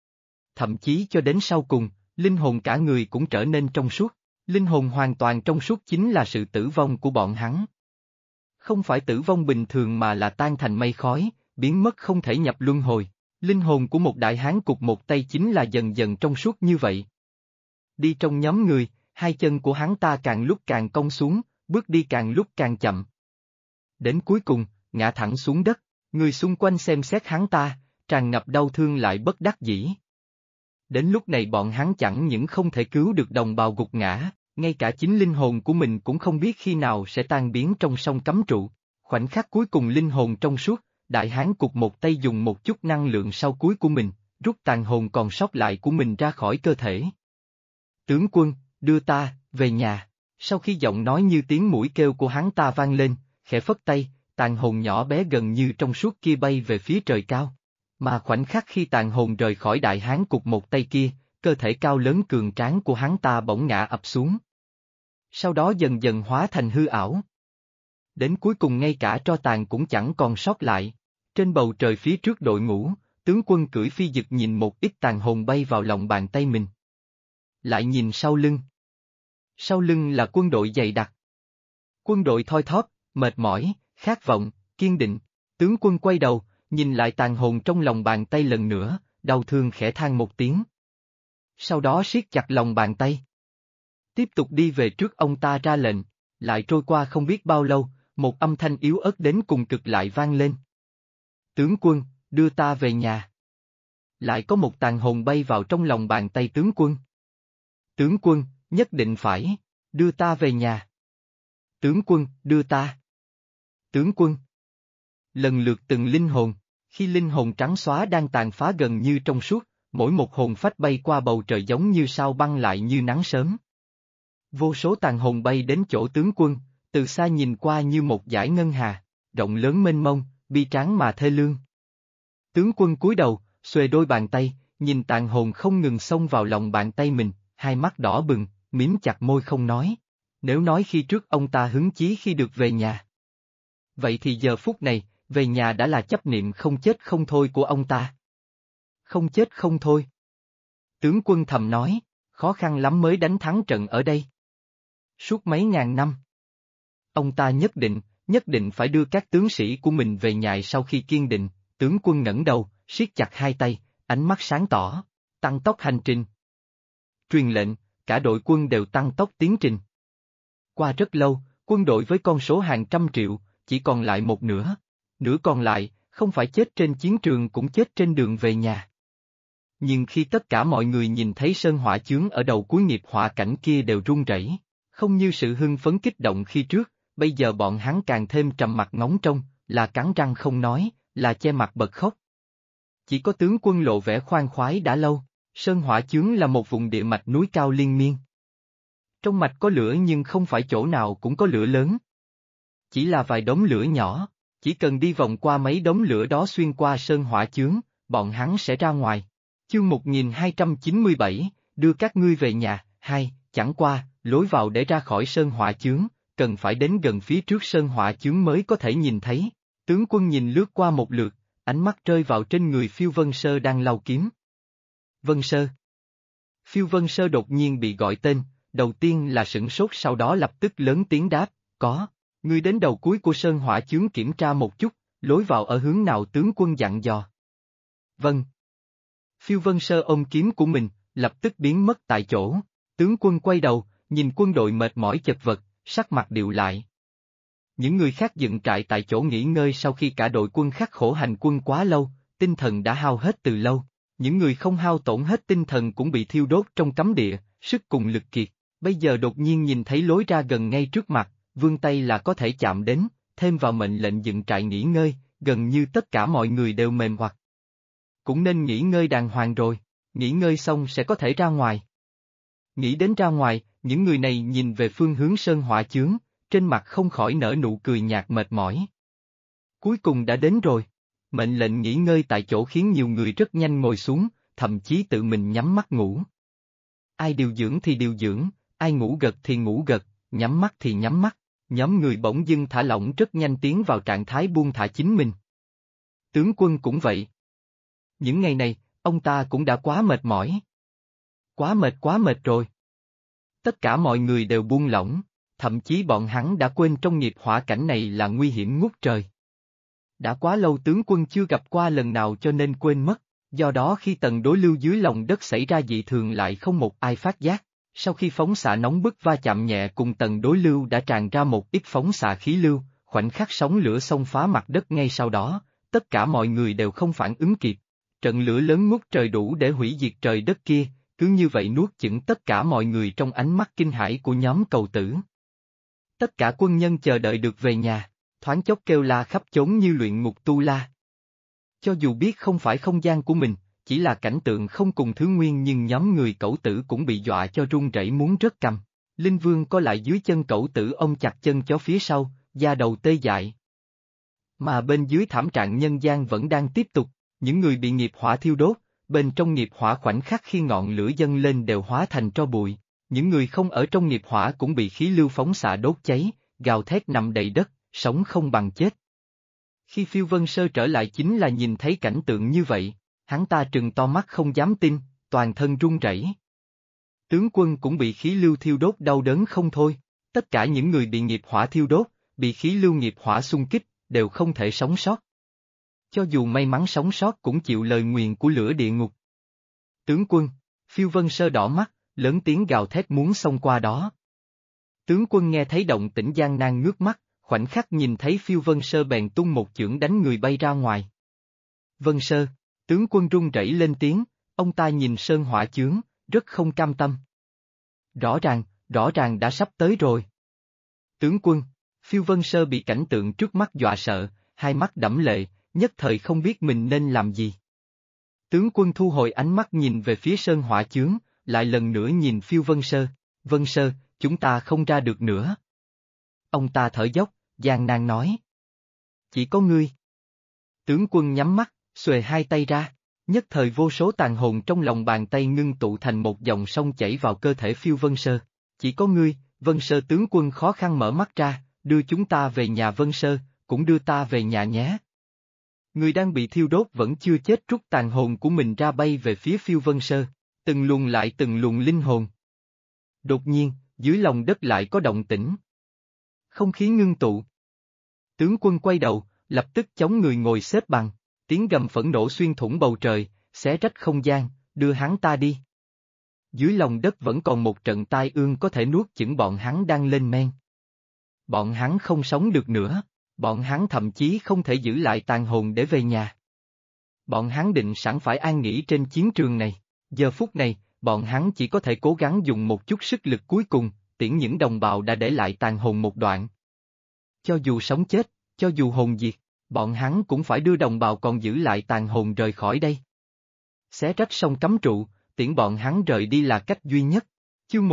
Thậm chí cho đến sau cùng, linh hồn cả người cũng trở nên trong suốt. Linh hồn hoàn toàn trong suốt chính là sự tử vong của bọn hắn. Không phải tử vong bình thường mà là tan thành mây khói, biến mất không thể nhập luân hồi. Linh hồn của một đại hán cụt một tay chính là dần dần trong suốt như vậy. Đi trong nhóm người, hai chân của hắn ta càng lúc càng cong xuống, bước đi càng lúc càng chậm. Đến cuối cùng, ngã thẳng xuống đất, người xung quanh xem xét hắn ta, tràn ngập đau thương lại bất đắc dĩ. Đến lúc này bọn hắn chẳng những không thể cứu được đồng bào gục ngã, ngay cả chính linh hồn của mình cũng không biết khi nào sẽ tan biến trong sông cấm trụ. Khoảnh khắc cuối cùng linh hồn trong suốt, đại hán cụt một tay dùng một chút năng lượng sau cuối của mình, rút tàn hồn còn sót lại của mình ra khỏi cơ thể. Tướng quân, đưa ta, về nhà. Sau khi giọng nói như tiếng mũi kêu của hắn ta vang lên, khẽ phất tay, tàn hồn nhỏ bé gần như trong suốt kia bay về phía trời cao. Mà khoảnh khắc khi tàn hồn rời khỏi đại hán cụt một tay kia, cơ thể cao lớn cường tráng của hắn ta bỗng ngã ập xuống. Sau đó dần dần hóa thành hư ảo. Đến cuối cùng ngay cả tro tàn cũng chẳng còn sót lại. Trên bầu trời phía trước đội ngũ, tướng quân cưỡi phi dực nhìn một ít tàn hồn bay vào lòng bàn tay mình. Lại nhìn sau lưng. Sau lưng là quân đội dày đặc. Quân đội thoi thóp, mệt mỏi, khát vọng, kiên định. Tướng quân quay đầu, nhìn lại tàn hồn trong lòng bàn tay lần nữa, đau thương khẽ than một tiếng. Sau đó siết chặt lòng bàn tay. Tiếp tục đi về trước ông ta ra lệnh, lại trôi qua không biết bao lâu, một âm thanh yếu ớt đến cùng cực lại vang lên. Tướng quân, đưa ta về nhà. Lại có một tàn hồn bay vào trong lòng bàn tay tướng quân. Tướng quân, nhất định phải, đưa ta về nhà. Tướng quân, đưa ta. Tướng quân. Lần lượt từng linh hồn, khi linh hồn trắng xóa đang tàn phá gần như trong suốt, mỗi một hồn phách bay qua bầu trời giống như sao băng lại như nắng sớm. Vô số tàn hồn bay đến chỗ tướng quân, từ xa nhìn qua như một dải ngân hà, rộng lớn mênh mông, bi tráng mà thê lương. Tướng quân cúi đầu, xuề đôi bàn tay, nhìn tàn hồn không ngừng xông vào lòng bàn tay mình, hai mắt đỏ bừng, mím chặt môi không nói. Nếu nói khi trước ông ta hứng chí khi được về nhà, vậy thì giờ phút này, về nhà đã là chấp niệm không chết không thôi của ông ta. Không chết không thôi. Tướng quân thầm nói, khó khăn lắm mới đánh thắng trận ở đây. Suốt mấy ngàn năm. Ông ta nhất định phải đưa các tướng sĩ của mình về nhà. Sau khi kiên định, tướng quân ngẩng đầu, siết chặt hai tay, ánh mắt sáng tỏ, tăng tốc hành trình. Truyền lệnh, cả đội quân đều tăng tốc tiến trình. Qua rất lâu, quân đội với con số hàng trăm triệu, chỉ còn lại một nửa. Nửa còn lại, không phải chết trên chiến trường cũng chết trên đường về nhà. Nhưng khi tất cả mọi người nhìn thấy sơn hỏa chướng ở đầu cuối nghiệp hỏa cảnh kia đều run rẩy, không như sự hưng phấn kích động khi trước, bây giờ bọn hắn càng thêm trầm mặc ngóng trông, là cắn răng không nói, là che mặt bật khóc. Chỉ có tướng quân lộ vẻ khoan khoái đã lâu, sơn hỏa chướng là một vùng địa mạch núi cao liên miên. Trong mạch có lửa nhưng không phải chỗ nào cũng có lửa lớn. Chỉ là vài đống lửa nhỏ, chỉ cần đi vòng qua mấy đống lửa đó xuyên qua sơn hỏa chướng, bọn hắn sẽ ra ngoài. Chương 1297, đưa các ngươi về nhà, chẳng qua, lối vào để ra khỏi sơn hỏa chướng, cần phải đến gần phía trước sơn hỏa chướng mới có thể nhìn thấy. Tướng quân nhìn lướt qua một lượt, ánh mắt rơi vào trên người Phiêu Vân Sơ đang lau kiếm. Vân Sơ. Phiêu Vân Sơ đột nhiên bị gọi tên, đầu tiên là sửng sốt sau đó lập tức lớn tiếng đáp, có, ngươi đến đầu cuối của sơn hỏa chướng kiểm tra một chút, lối vào ở hướng nào tướng quân dặn dò. Vâng. Phiêu Vân Sơ ôm kiếm của mình, lập tức biến mất tại chỗ, tướng quân quay đầu, nhìn quân đội mệt mỏi chật vật, sắc mặt điệu lại. Những người khác dựng trại tại chỗ nghỉ ngơi sau khi cả đội quân khắc khổ hành quân quá lâu, tinh thần đã hao hết từ lâu, những người không hao tổn hết tinh thần cũng bị thiêu đốt trong cấm địa, sức cùng lực kiệt, bây giờ đột nhiên nhìn thấy lối ra gần ngay trước mặt, vươn tay là có thể chạm đến, thêm vào mệnh lệnh dựng trại nghỉ ngơi, gần như tất cả mọi người đều mềm hoặc. Cũng nên nghỉ ngơi đàng hoàng rồi, nghỉ ngơi xong sẽ có thể ra ngoài. Nghĩ đến ra ngoài, những người này nhìn về phương hướng sơn hỏa chướng, trên mặt không khỏi nở nụ cười nhạt mệt mỏi. Cuối cùng đã đến rồi. Mệnh lệnh nghỉ ngơi tại chỗ khiến nhiều người rất nhanh ngồi xuống, thậm chí tự mình nhắm mắt ngủ. Ai điều dưỡng thì điều dưỡng, ai ngủ gật thì ngủ gật, nhắm mắt thì nhắm mắt, nhóm người bỗng dưng thả lỏng rất nhanh tiến vào trạng thái buông thả chính mình. Tướng quân cũng vậy. Những ngày này, ông ta cũng đã quá mệt mỏi. Quá mệt rồi. Tất cả mọi người đều buông lỏng, thậm chí bọn hắn đã quên trong nghiệp hỏa cảnh này là nguy hiểm ngút trời. Đã quá lâu tướng quân chưa gặp qua lần nào cho nên quên mất, do đó khi tầng đối lưu dưới lòng đất xảy ra dị thường lại không một ai phát giác. Sau khi phóng xạ nóng bức va chạm nhẹ cùng tầng đối lưu đã tràn ra một ít phóng xạ khí lưu, khoảnh khắc sóng lửa xông phá mặt đất ngay sau đó, tất cả mọi người đều không phản ứng kịp. Trận lửa lớn ngút trời đủ để hủy diệt trời đất kia, cứ như vậy nuốt chửng tất cả mọi người trong ánh mắt kinh hãi của nhóm cầu tử. Tất cả quân nhân chờ đợi được về nhà, thoáng chốc kêu la khắp chốn như luyện ngục tu la. Cho dù biết không phải không gian của mình, chỉ là cảnh tượng không cùng thứ nguyên nhưng nhóm người cẩu tử cũng bị dọa cho run rẩy muốn rớt cằm. Linh Vương có lại dưới chân cẩu tử ôm chặt chân chó phía sau, da đầu tê dại. Mà bên dưới thảm trạng nhân gian vẫn đang tiếp tục, những người bị nghiệp hỏa thiêu đốt, bên trong nghiệp hỏa khoảnh khắc khi ngọn lửa dâng lên đều hóa thành tro bụi, những người không ở trong nghiệp hỏa cũng bị khí lưu phóng xạ đốt cháy, gào thét nằm đầy đất, sống không bằng chết. Khi Phiêu Vân Sơ trở lại chính là nhìn thấy cảnh tượng như vậy, hắn ta trừng to mắt không dám tin, toàn thân run rẩy. Tướng quân cũng bị khí lưu thiêu đốt đau đớn không thôi, tất cả những người bị nghiệp hỏa thiêu đốt, bị khí lưu nghiệp hỏa xung kích, đều không thể sống sót. Cho dù may mắn sống sót cũng chịu lời nguyền của lửa địa ngục. Tướng quân, Phiêu Vân Sơ đỏ mắt, lớn tiếng gào thét muốn xông qua đó. Tướng quân nghe thấy động tĩnh gian nan ngước mắt, khoảnh khắc nhìn thấy Phiêu Vân Sơ bèn tung một chưởng đánh người bay ra ngoài. Vân Sơ, tướng quân run rẩy lên tiếng, ông ta nhìn sơn hỏa chướng, rất không cam tâm. Rõ ràng đã sắp tới rồi. Tướng quân, Phiêu Vân Sơ bị cảnh tượng trước mắt dọa sợ, hai mắt đẫm lệ, nhất thời không biết mình nên làm gì. Tướng quân thu hồi ánh mắt nhìn về phía sơn hỏa chướng, lại lần nữa nhìn Phiêu Vân Sơ, Vân Sơ, chúng ta không ra được nữa. Ông ta thở dốc, gian nan nói. Chỉ có ngươi. Tướng quân nhắm mắt, xuề hai tay ra, nhất thời vô số tàn hồn trong lòng bàn tay ngưng tụ thành một dòng sông chảy vào cơ thể Phiêu Vân Sơ. Chỉ có ngươi, Vân Sơ tướng quân khó khăn mở mắt ra, đưa chúng ta về nhà Vân Sơ, cũng đưa ta về nhà nhé. Người đang bị thiêu đốt vẫn chưa chết rút tàn hồn của mình ra bay về phía Phiêu Vân Sơ, từng luồng lại từng luồng linh hồn. Đột nhiên, dưới lòng đất lại có động tĩnh. Không khí ngưng tụ. Tướng quân quay đầu, lập tức chống người ngồi xếp bằng, tiếng gầm phẫn nộ xuyên thủng bầu trời, xé rách không gian, đưa hắn ta đi. Dưới lòng đất vẫn còn một trận tai ương có thể nuốt chửng bọn hắn đang lên men. Bọn hắn không sống được nữa, bọn hắn thậm chí không thể giữ lại tàn hồn để về nhà. Bọn hắn định sẵn phải an nghỉ trên chiến trường này, giờ phút này, bọn hắn chỉ có thể cố gắng dùng một chút sức lực cuối cùng, tiễn những đồng bào đã để lại tàn hồn một đoạn. Cho dù sống chết, cho dù hồn diệt, bọn hắn cũng phải đưa đồng bào còn giữ lại tàn hồn rời khỏi đây. Xé rách sông cấm trụ, tiễn bọn hắn rời đi là cách duy nhất. Chương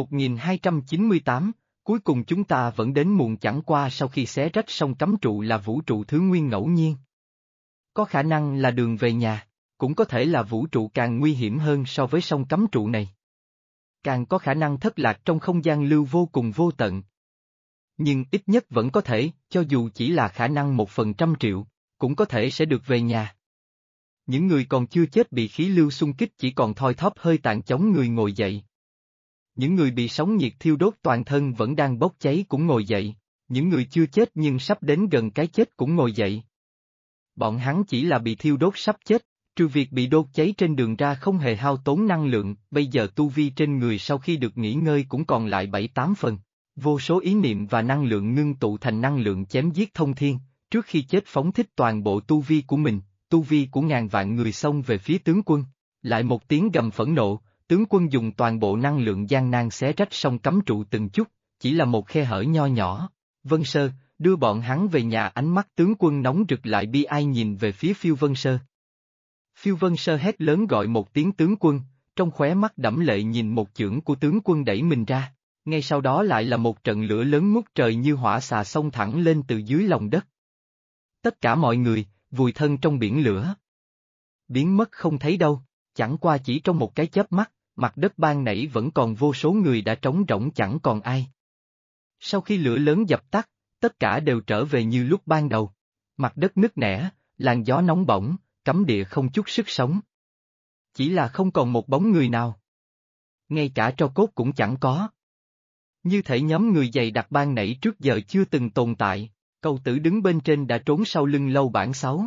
1298, cuối cùng chúng ta vẫn đến muộn chẳng qua sau khi xé rách sông cấm trụ là vũ trụ thứ nguyên ngẫu nhiên. Có khả năng là đường về nhà, cũng có thể là vũ trụ càng nguy hiểm hơn so với sông cấm trụ này. Càng có khả năng thất lạc trong không gian lưu vô cùng vô tận. Nhưng ít nhất vẫn có thể, cho dù chỉ là khả năng 1/100.000.000, cũng có thể sẽ được về nhà. Những người còn chưa chết bị khí lưu xung kích chỉ còn thoi thóp hơi tàn chống người ngồi dậy. Những người bị sóng nhiệt thiêu đốt toàn thân vẫn đang bốc cháy cũng ngồi dậy, những người chưa chết nhưng sắp đến gần cái chết cũng ngồi dậy. Bọn hắn chỉ là bị thiêu đốt sắp chết, trừ việc bị đốt cháy trên đường ra không hề hao tốn năng lượng, bây giờ tu vi trên người sau khi được nghỉ ngơi cũng còn lại 7-8 phần. Vô số ý niệm và năng lượng ngưng tụ thành năng lượng chém giết thông thiên, trước khi chết phóng thích toàn bộ tu vi của mình, tu vi của ngàn vạn người xông về phía tướng quân. Lại một tiếng gầm phẫn nộ, tướng quân dùng toàn bộ năng lượng gian nan xé rách sông cấm trụ từng chút, chỉ là một khe hở nho nhỏ. Vân Sơ, đưa bọn hắn về nhà. Ánh mắt tướng quân nóng rực lại bi ai nhìn về phía Phiêu Vân Sơ. Phiêu Vân Sơ hét lớn gọi một tiếng tướng quân, trong khóe mắt đẫm lệ nhìn một chưởng của tướng quân đẩy mình ra. ngay sau đó lại là một trận lửa lớn ngút trời như hỏa xà xông thẳng lên từ dưới lòng đất. Tất cả mọi người, vùi thân trong biển lửa. Biến mất không thấy đâu, chẳng qua chỉ trong một cái chớp mắt, mặt đất ban nãy vẫn còn vô số người đã trống rỗng chẳng còn ai. Sau khi lửa lớn dập tắt, tất cả đều trở về như lúc ban đầu. Mặt đất nứt nẻ, làn gió nóng bỏng, cấm địa không chút sức sống. Chỉ là không còn một bóng người nào. Ngay cả tro cốt cũng chẳng có. Như thể nhóm người dày đặc ban nãy trước giờ chưa từng tồn tại, Cầu Tử đứng bên trên đã trốn sau lưng Lâu Bản Sáu.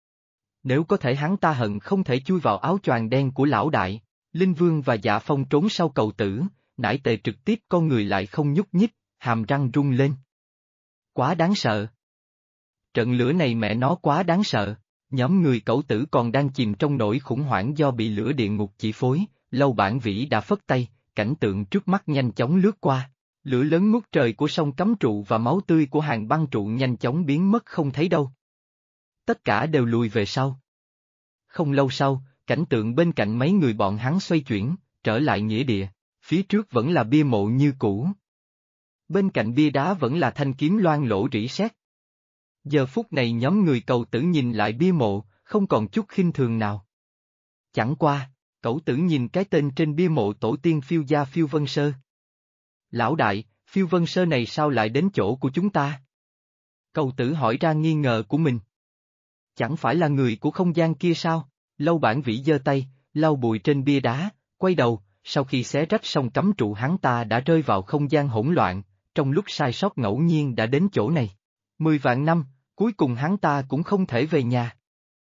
Nếu có thể hắn ta hận không thể chui vào áo choàng đen của lão đại, Linh Vương và Dạ Phong trốn sau Cầu Tử, nải tề trực tiếp con người lại không nhúc nhích, hàm răng rung lên. Quá đáng sợ. Trận lửa này mẹ nó quá đáng sợ, nhóm người Cẩu Tử còn đang chìm trong nỗi khủng hoảng do bị lửa địa ngục chỉ phối, Lâu Bản Vĩ đã phất tay, cảnh tượng trước mắt nhanh chóng lướt qua. Lửa lớn ngút trời của sông cấm trụ và máu tươi của hàng băng trụ nhanh chóng biến mất không thấy đâu. Tất cả đều lùi về sau. Không lâu sau, cảnh tượng bên cạnh mấy người bọn hắn xoay chuyển, trở lại nghĩa địa, phía trước vẫn là bia mộ như cũ. Bên cạnh bia đá vẫn là thanh kiếm loang lỗ rỉ sét. Giờ phút này nhóm người Cầu Tử nhìn lại bia mộ, không còn chút khinh thường nào. Chẳng qua, Cẩu Tử nhìn cái tên trên bia mộ tổ tiên Phiêu gia Phiêu Vân Sơ. Lão đại, Phiêu Vân Sơ này sao lại đến chỗ của chúng ta? Cầu Tử hỏi ra nghi ngờ của mình. Chẳng phải là người của không gian kia sao? Lâu Bản Vĩ giơ tay, lau bụi trên bia đá, quay đầu, sau khi xé rách xong cấm trụ hắn ta đã rơi vào không gian hỗn loạn, trong lúc sai sót ngẫu nhiên đã đến chỗ này. 10 vạn năm, cuối cùng hắn ta cũng không thể về nhà.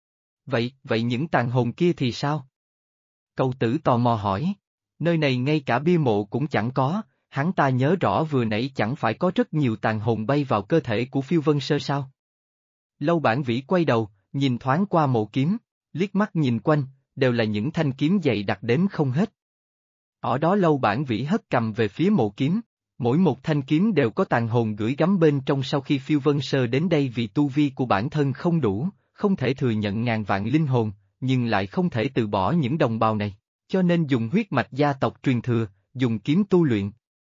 Vậy những tàn hồn kia thì sao? Cầu Tử tò mò hỏi. Nơi này ngay cả bia mộ cũng chẳng có. Hắn ta nhớ rõ vừa nãy chẳng phải có rất nhiều tàn hồn bay vào cơ thể của Phiêu Vân Sơ sao? Lâu Bản Vĩ quay đầu, nhìn thoáng qua mộ kiếm, liếc mắt nhìn quanh, đều là những thanh kiếm dày đặc đếm không hết. Ở đó Lâu Bản Vĩ hất cầm về phía mộ kiếm, mỗi một thanh kiếm đều có tàn hồn gửi gắm bên trong sau khi Phiêu Vân Sơ đến đây vì tu vi của bản thân không đủ, không thể thừa nhận ngàn vạn linh hồn, nhưng lại không thể từ bỏ những đồng bào này, cho nên dùng huyết mạch gia tộc truyền thừa, dùng kiếm tu luyện.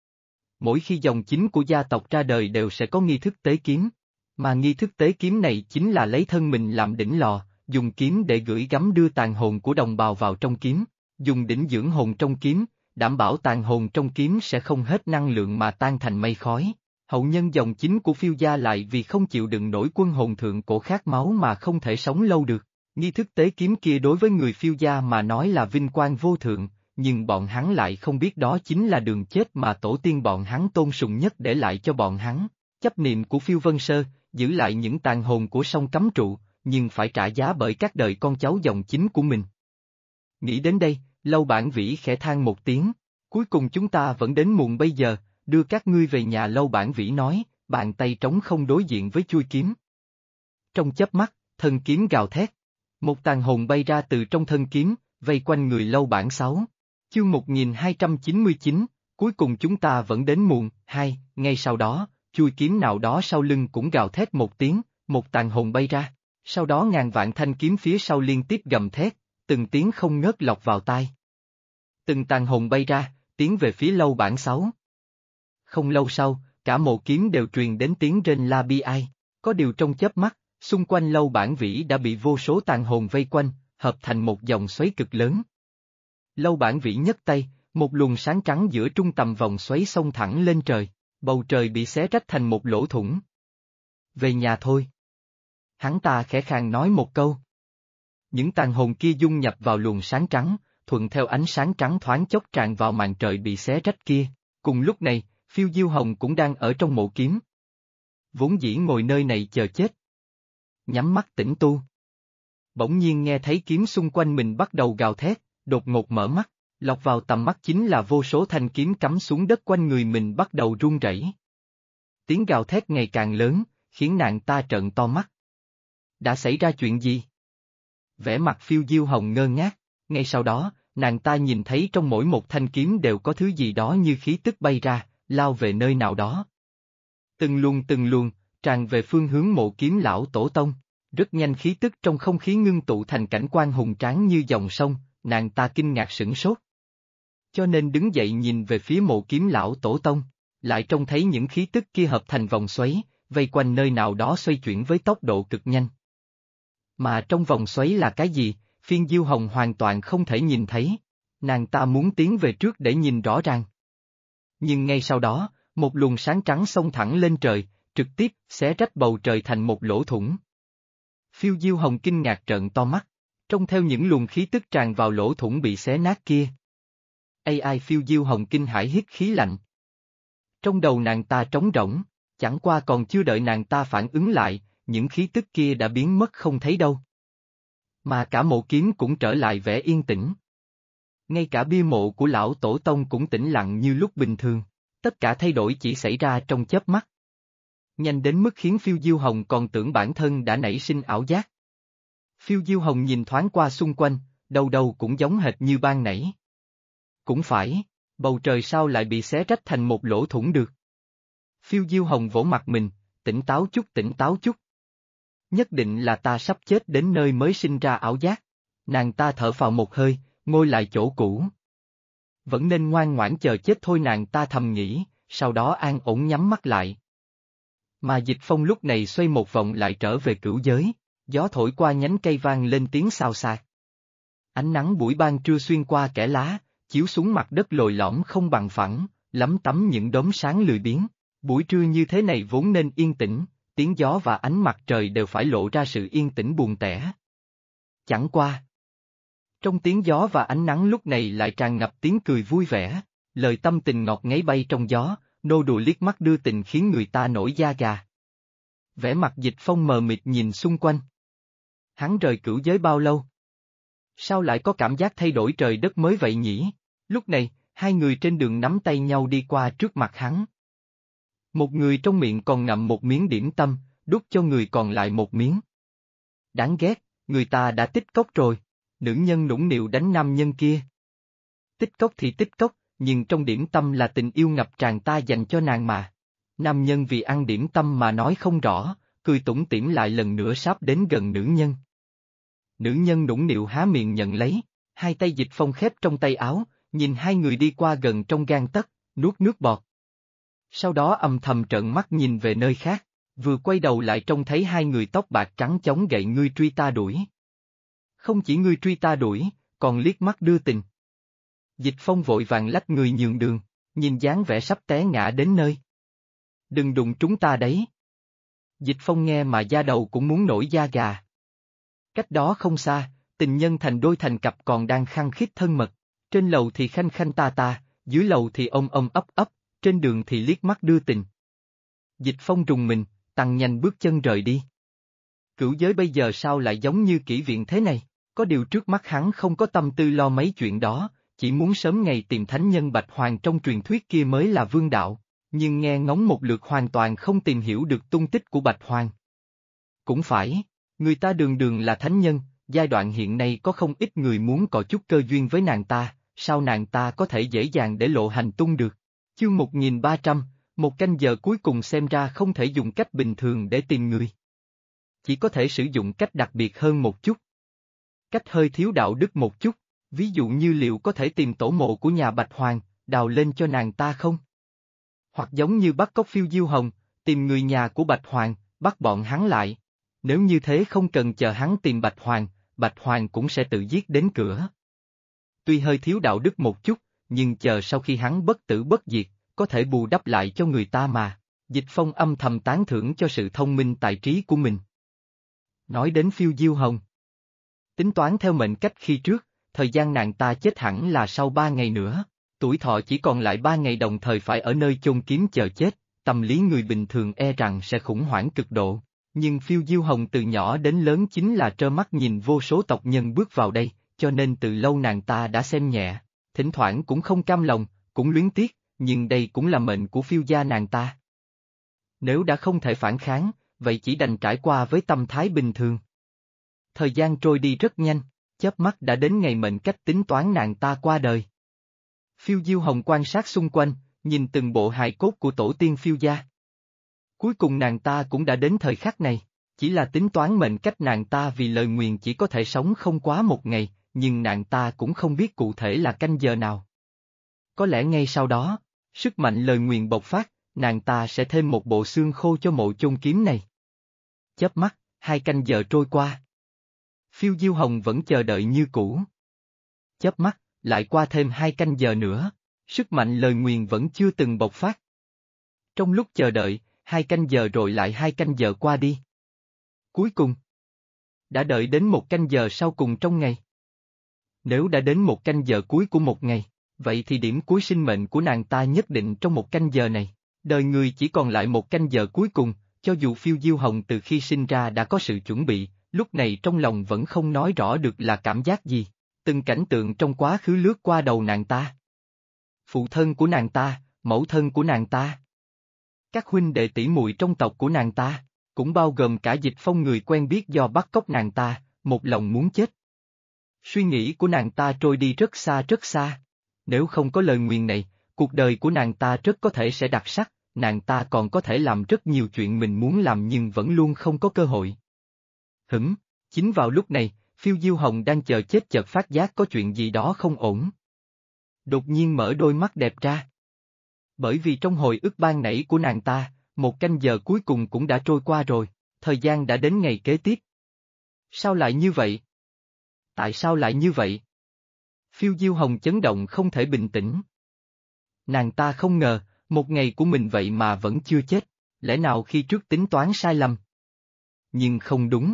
Mỗi khi dòng chính của gia tộc ra đời đều sẽ có nghi thức tế kiếm, mà nghi thức tế kiếm này chính là lấy thân mình làm đỉnh lò, dùng kiếm để gửi gắm đưa tàn hồn của đồng bào vào trong kiếm, dùng đỉnh dưỡng hồn trong kiếm, đảm bảo tàn hồn trong kiếm sẽ không hết năng lượng mà tan thành mây khói. Hậu nhân dòng chính của Phiêu gia lại vì không chịu đựng nổi quân hồn thượng cổ khát máu mà không thể sống lâu được. Nghi thức tế kiếm kia đối với người Phiêu gia mà nói là vinh quang vô thượng, nhưng bọn hắn lại không biết đó chính là đường chết mà tổ tiên bọn hắn tôn sùng nhất để lại cho bọn hắn. Chấp niệm của Phiêu Vân Sơ, giữ lại những tàn hồn của sông cấm trụ, nhưng phải trả giá bởi các đời con cháu dòng chính của mình. Nghĩ đến đây, Lâu Bản Vĩ khẽ than một tiếng, cuối cùng chúng ta vẫn đến muộn bây giờ, đưa các ngươi về nhà. Lâu Bản Vĩ nói, bàn tay trống không đối diện với chuôi kiếm. Trong chớp mắt, thân kiếm gào thét. Một tàn hồn bay ra từ trong thân kiếm, vây quanh người Lâu Bản Sáu. Chương 1299, cuối cùng chúng ta vẫn đến muộn. Ngay sau đó, chuôi kiếm nào đó sau lưng cũng gào thét một tiếng, một tàn hồn bay ra. Sau đó ngàn vạn thanh kiếm phía sau liên tiếp gầm thét, từng tiếng không ngớt lọt vào tai. Từng tàn hồn bay ra, tiến về phía Lâu Bản Sáu. Không lâu sau, cả mộ kiếm đều truyền đến tiếng rên la bi ai. Có điều trong chớp mắt, xung quanh Lâu Bản Vĩ đã bị vô số tàn hồn vây quanh, hợp thành một dòng xoáy cực lớn. Lâu Bản Vĩ nhấc tay, một luồng sáng trắng giữa trung tâm vòng xoáy xông thẳng lên trời, bầu trời bị xé rách thành một lỗ thủng. Về nhà thôi. Hắn ta khẽ khàng nói một câu. Những tàn hồn kia dung nhập vào luồng sáng trắng, thuận theo ánh sáng trắng thoáng chốc tràn vào màn trời bị xé rách kia. Cùng lúc này, Phiêu Diêu Hồng cũng đang ở trong mộ kiếm. Vốn dĩ ngồi nơi này chờ chết. Nhắm mắt tĩnh tu. Bỗng nhiên nghe thấy kiếm xung quanh mình bắt đầu gào thét, đột ngột mở mắt, lọt vào tầm mắt chính là vô số thanh kiếm cắm xuống đất quanh người mình bắt đầu run rẩy. Tiếng gào thét ngày càng lớn, khiến nàng ta trợn to mắt. Đã xảy ra chuyện gì? Vẻ mặt Phiêu Diêu Hồng ngơ ngác, ngay sau đó, nàng ta nhìn thấy trong mỗi một thanh kiếm đều có thứ gì đó như khí tức bay ra, lao về nơi nào đó. Từng luồng, tràn về phương hướng mộ kiếm lão tổ tông, rất nhanh khí tức trong không khí ngưng tụ thành cảnh quan hùng tráng như dòng sông, nàng ta kinh ngạc sửng sốt. cho nên đứng dậy nhìn về phía mộ kiếm lão tổ tông, lại trông thấy những khí tức kia hợp thành vòng xoáy, vây quanh nơi nào đó xoay chuyển với tốc độ cực nhanh. Mà trong vòng xoáy là cái gì, Phiên Diêu Hồng hoàn toàn không thể nhìn thấy, nàng ta muốn tiến về trước để nhìn rõ ràng. Nhưng ngay sau đó, một luồng sáng trắng xông thẳng lên trời, trực tiếp xé rách bầu trời thành một lỗ thủng. Phiêu Diêu Hồng kinh ngạc trợn to mắt, trông theo những luồng khí tức tràn vào lỗ thủng bị xé nát kia. AI Phiêu Diêu Hồng kinh hãi hít khí lạnh. Trong đầu nàng ta trống rỗng, chẳng qua còn chưa đợi nàng ta phản ứng lại, những khí tức kia đã biến mất không thấy đâu. Mà cả mộ kiếm cũng trở lại vẻ yên tĩnh. Ngay cả bia mộ của lão tổ tông cũng tĩnh lặng như lúc bình thường, tất cả thay đổi chỉ xảy ra trong chớp mắt. Nhanh đến mức khiến Phiêu Diêu Hồng còn tưởng bản thân đã nảy sinh ảo giác. Phiêu Diêu Hồng nhìn thoáng qua xung quanh, đâu đâu cũng giống hệt như ban nãy. Cũng phải, bầu trời sao lại bị xé rách thành một lỗ thủng được. Phiêu Diêu Hồng vỗ mặt mình, tỉnh táo chút tỉnh táo chút. Nhất định là ta sắp chết đến nơi mới sinh ra ảo giác. Nàng ta thở phào một hơi, ngồi lại chỗ cũ. Vẫn nên ngoan ngoãn chờ chết thôi nàng ta thầm nghĩ, sau đó an ổn nhắm mắt lại. Mà Dịch Phong lúc này xoay một vòng lại trở về cửu giới, gió thổi qua nhánh cây vang lên tiếng xào xạc. Ánh nắng buổi ban trưa xuyên qua kẽ lá, chiếu xuống mặt đất lồi lõm không bằng phẳng, lấm tấm những đốm sáng lười biếng. Buổi trưa như thế này vốn nên yên tĩnh, tiếng gió và ánh mặt trời đều phải lộ ra sự yên tĩnh buồn tẻ. Chẳng qua. Trong tiếng gió và ánh nắng lúc này lại tràn ngập tiếng cười vui vẻ, lời tâm tình ngọt ngấy bay trong gió, nô đùa liếc mắt đưa tình khiến người ta nổi da gà. Vẻ mặt Dịch Phong mờ mịt nhìn xung quanh. Hắn rời cửu giới bao lâu? Sao lại có cảm giác thay đổi trời đất mới vậy nhỉ? Lúc này, hai người trên đường nắm tay nhau đi qua trước mặt hắn. Một người trong miệng còn ngậm một miếng điểm tâm, đút cho người còn lại một miếng. Đáng ghét, người ta đã tích cốc rồi, nữ nhân nũng nịu đánh nam nhân kia. Tích cốc thì tích cốc, nhưng trong điểm tâm là tình yêu ngập tràn ta dành cho nàng mà. Nam nhân vì ăn điểm tâm mà nói không rõ, cười tủm tỉm lại lần nữa sáp đến gần nữ nhân. Nữ nhân nũng nịu há miệng nhận lấy, hai tay Dịch Phong khép trong tay áo, nhìn hai người đi qua gần trong gang tấc, nuốt nước bọt. Sau đó âm thầm trợn mắt nhìn về nơi khác, vừa quay đầu lại trông thấy hai người tóc bạc trắng chống gậy ngươi truy ta đuổi. Không chỉ ngươi truy ta đuổi, còn liếc mắt đưa tình. Dịch Phong vội vàng lách người nhường đường, nhìn dáng vẻ sắp té ngã đến nơi. Đừng đụng chúng ta đấy. Dịch Phong nghe mà da đầu cũng muốn nổi da gà. Cách đó không xa, tình nhân thành đôi thành cặp còn đang khăng khít thân mật, trên lầu thì khanh khanh ta ta, dưới lầu thì ôm ấp ấp, trên đường thì liếc mắt đưa tình. Dịch Phong rùng mình, tăng nhanh bước chân rời đi. Cửu giới bây giờ sao lại giống như kỹ viện thế này, có điều trước mắt hắn không có tâm tư lo mấy chuyện đó, chỉ muốn sớm ngày tìm thánh nhân Bạch Hoàng trong truyền thuyết kia mới là vương đạo, nhưng nghe ngóng một lượt hoàn toàn không tìm hiểu được tung tích của Bạch Hoàng. Cũng phải, người ta đường đường là thánh nhân, giai đoạn hiện nay có không ít người muốn có chút cơ duyên với nàng ta, sao nàng ta có thể dễ dàng để lộ hành tung được. Chương 1300, một canh giờ cuối cùng xem ra không thể dùng cách bình thường để tìm người. Chỉ có thể sử dụng cách đặc biệt hơn một chút. Cách hơi thiếu đạo đức một chút, ví dụ như liệu có thể tìm tổ mộ của nhà Bạch Hoàng, đào lên cho nàng ta không? Hoặc giống như bắt cóc Phiêu Diêu Hồng, tìm người nhà của Bạch Hoàng, bắt bọn hắn lại. Nếu như thế không cần chờ hắn tìm Bạch Hoàng cũng sẽ tự giết đến cửa. Tuy hơi thiếu đạo đức một chút, nhưng chờ sau khi hắn bất tử bất diệt, có thể bù đắp lại cho người ta mà. Dịch Phong âm thầm tán thưởng cho sự thông minh tài trí của mình. Nói đến Phiêu Diêu Hồng. Tính toán theo mệnh cách khi trước, thời gian nàng ta chết hẳn là sau 3 ngày nữa, tuổi thọ chỉ còn lại 3 ngày đồng thời phải ở nơi chôn kiếm chờ chết, tâm lý người bình thường e rằng sẽ khủng hoảng cực độ. Nhưng Phiêu Diêu Hồng từ nhỏ đến lớn chính là trơ mắt nhìn vô số tộc nhân bước vào đây, cho nên từ lâu nàng ta đã xem nhẹ, thỉnh thoảng cũng không cam lòng, cũng luyến tiếc, nhưng đây cũng là mệnh của Phiêu gia nàng ta. Nếu đã không thể phản kháng, vậy chỉ đành trải qua với tâm thái bình thường. Thời gian trôi đi rất nhanh, chớp mắt đã đến ngày mệnh cách tính toán nàng ta qua đời. Phiêu Diêu Hồng quan sát xung quanh, nhìn từng bộ hài cốt của tổ tiên Phiêu gia. Cuối cùng nàng ta cũng đã đến thời khắc này, chỉ là tính toán mệnh cách nàng ta vì lời nguyền chỉ có thể sống không quá 1 ngày, nhưng nàng ta cũng không biết cụ thể là canh giờ nào. Có lẽ ngay sau đó, sức mạnh lời nguyền bộc phát, nàng ta sẽ thêm một bộ xương khô cho mộ chôn kiếm này. Chớp mắt, 2 canh giờ trôi qua. Phiêu Diêu Hồng vẫn chờ đợi như cũ. Chớp mắt, lại qua thêm 2 canh giờ nữa, sức mạnh lời nguyền vẫn chưa từng bộc phát. Trong lúc chờ đợi, 2 canh giờ rồi lại 2 canh giờ qua đi. Cuối cùng, đã đợi đến 1 canh giờ sau cùng trong ngày. Nếu đã đến 1 canh giờ cuối của một ngày, vậy thì điểm cuối sinh mệnh của nàng ta nhất định trong 1 canh giờ này. Đời người chỉ còn lại 1 canh giờ cuối cùng, cho dù Phiêu Diêu Hồng từ khi sinh ra đã có sự chuẩn bị, lúc này trong lòng vẫn không nói rõ được là cảm giác gì. Từng cảnh tượng trong quá khứ lướt qua đầu nàng ta. Phụ thân của nàng ta, mẫu thân của nàng ta. Các huynh đệ tỷ muội trong tộc của nàng ta, cũng bao gồm cả Dịch Phong người quen biết do bắt cóc nàng ta, một lòng muốn chết. Suy nghĩ của nàng ta trôi đi rất xa rất xa. Nếu không có lời nguyền này, cuộc đời của nàng ta rất có thể sẽ đặc sắc, nàng ta còn có thể làm rất nhiều chuyện mình muốn làm nhưng vẫn luôn không có cơ hội. Chính vào lúc này, Phiêu Diêu Hồng đang chờ chết chợt phát giác có chuyện gì đó không ổn. Đột nhiên mở đôi mắt đẹp ra. Bởi vì trong hồi ức ban nãy của nàng ta, 1 canh giờ cuối cùng cũng đã trôi qua rồi, thời gian đã đến ngày kế tiếp. Sao lại như vậy? Tại sao lại như vậy? Phiêu Diêu Hồng chấn động không thể bình tĩnh. Nàng ta không ngờ, một ngày của mình vậy mà vẫn chưa chết, lẽ nào khi trước tính toán sai lầm? Nhưng không đúng.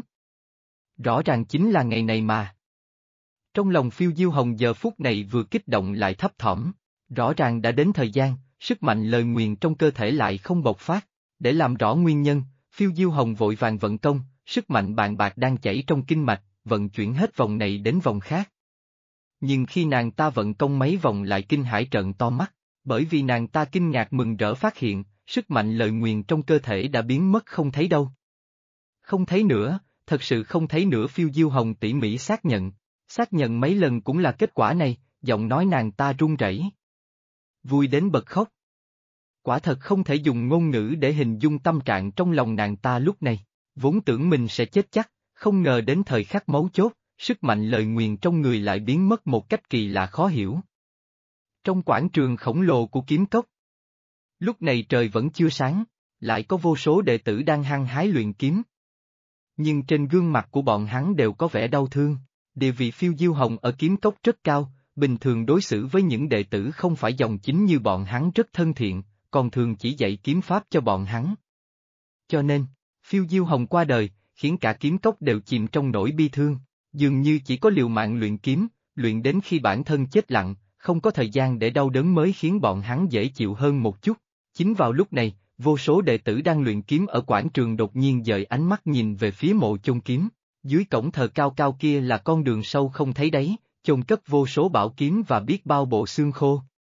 Rõ ràng chính là ngày này mà. Trong lòng Phiêu Diêu Hồng giờ phút này vừa kích động lại thấp thỏm, rõ ràng đã đến thời gian, sức mạnh lời nguyền trong cơ thể lại không bộc phát. Để làm rõ nguyên nhân, Phiêu Diêu Hồng vội vàng vận công, sức mạnh bàn bạc đang chảy trong kinh mạch, vận chuyển hết vòng này đến vòng khác. Nhưng khi nàng ta vận công mấy vòng lại kinh hãi trợn to mắt, bởi vì nàng ta kinh ngạc mừng rỡ phát hiện, sức mạnh lời nguyền trong cơ thể đã biến mất không thấy đâu. Không thấy nữa, thật sự không thấy nữa. Phiêu Diêu Hồng tỉ mỉ xác nhận mấy lần cũng là kết quả này, giọng nói nàng ta run rẩy. Vui đến bật khóc. Quả thật không thể dùng ngôn ngữ để hình dung tâm trạng trong lòng nàng ta lúc này, vốn tưởng mình sẽ chết chắc, không ngờ đến thời khắc mấu chốt, sức mạnh lời nguyền trong người lại biến mất một cách kỳ lạ khó hiểu. Trong quảng trường khổng lồ của kiếm cốc, lúc này trời vẫn chưa sáng, lại có vô số đệ tử đang hăng hái luyện kiếm. Nhưng trên gương mặt của bọn hắn đều có vẻ đau thương, địa vị Phiêu Diêu Hồng ở kiếm cốc rất cao, bình thường đối xử với những đệ tử không phải dòng chính như bọn hắn rất thân thiện, còn thường chỉ dạy kiếm pháp cho bọn hắn. Cho nên, Phiêu Diêu Hồng qua đời, khiến cả kiếm cốc đều chìm trong nỗi bi thương, dường như chỉ có liều mạng luyện kiếm, luyện đến khi bản thân chết lặng, không có thời gian để đau đớn mới khiến bọn hắn dễ chịu hơn một chút. Chính vào lúc này, vô số đệ tử đang luyện kiếm ở quảng trường đột nhiên dời ánh mắt nhìn về phía mộ chôn kiếm. Dưới cổng thờ cao cao kia là con đường sâu không thấy đáy, chôn cất vô số bảo kiếm và biết bao bộ xương khô.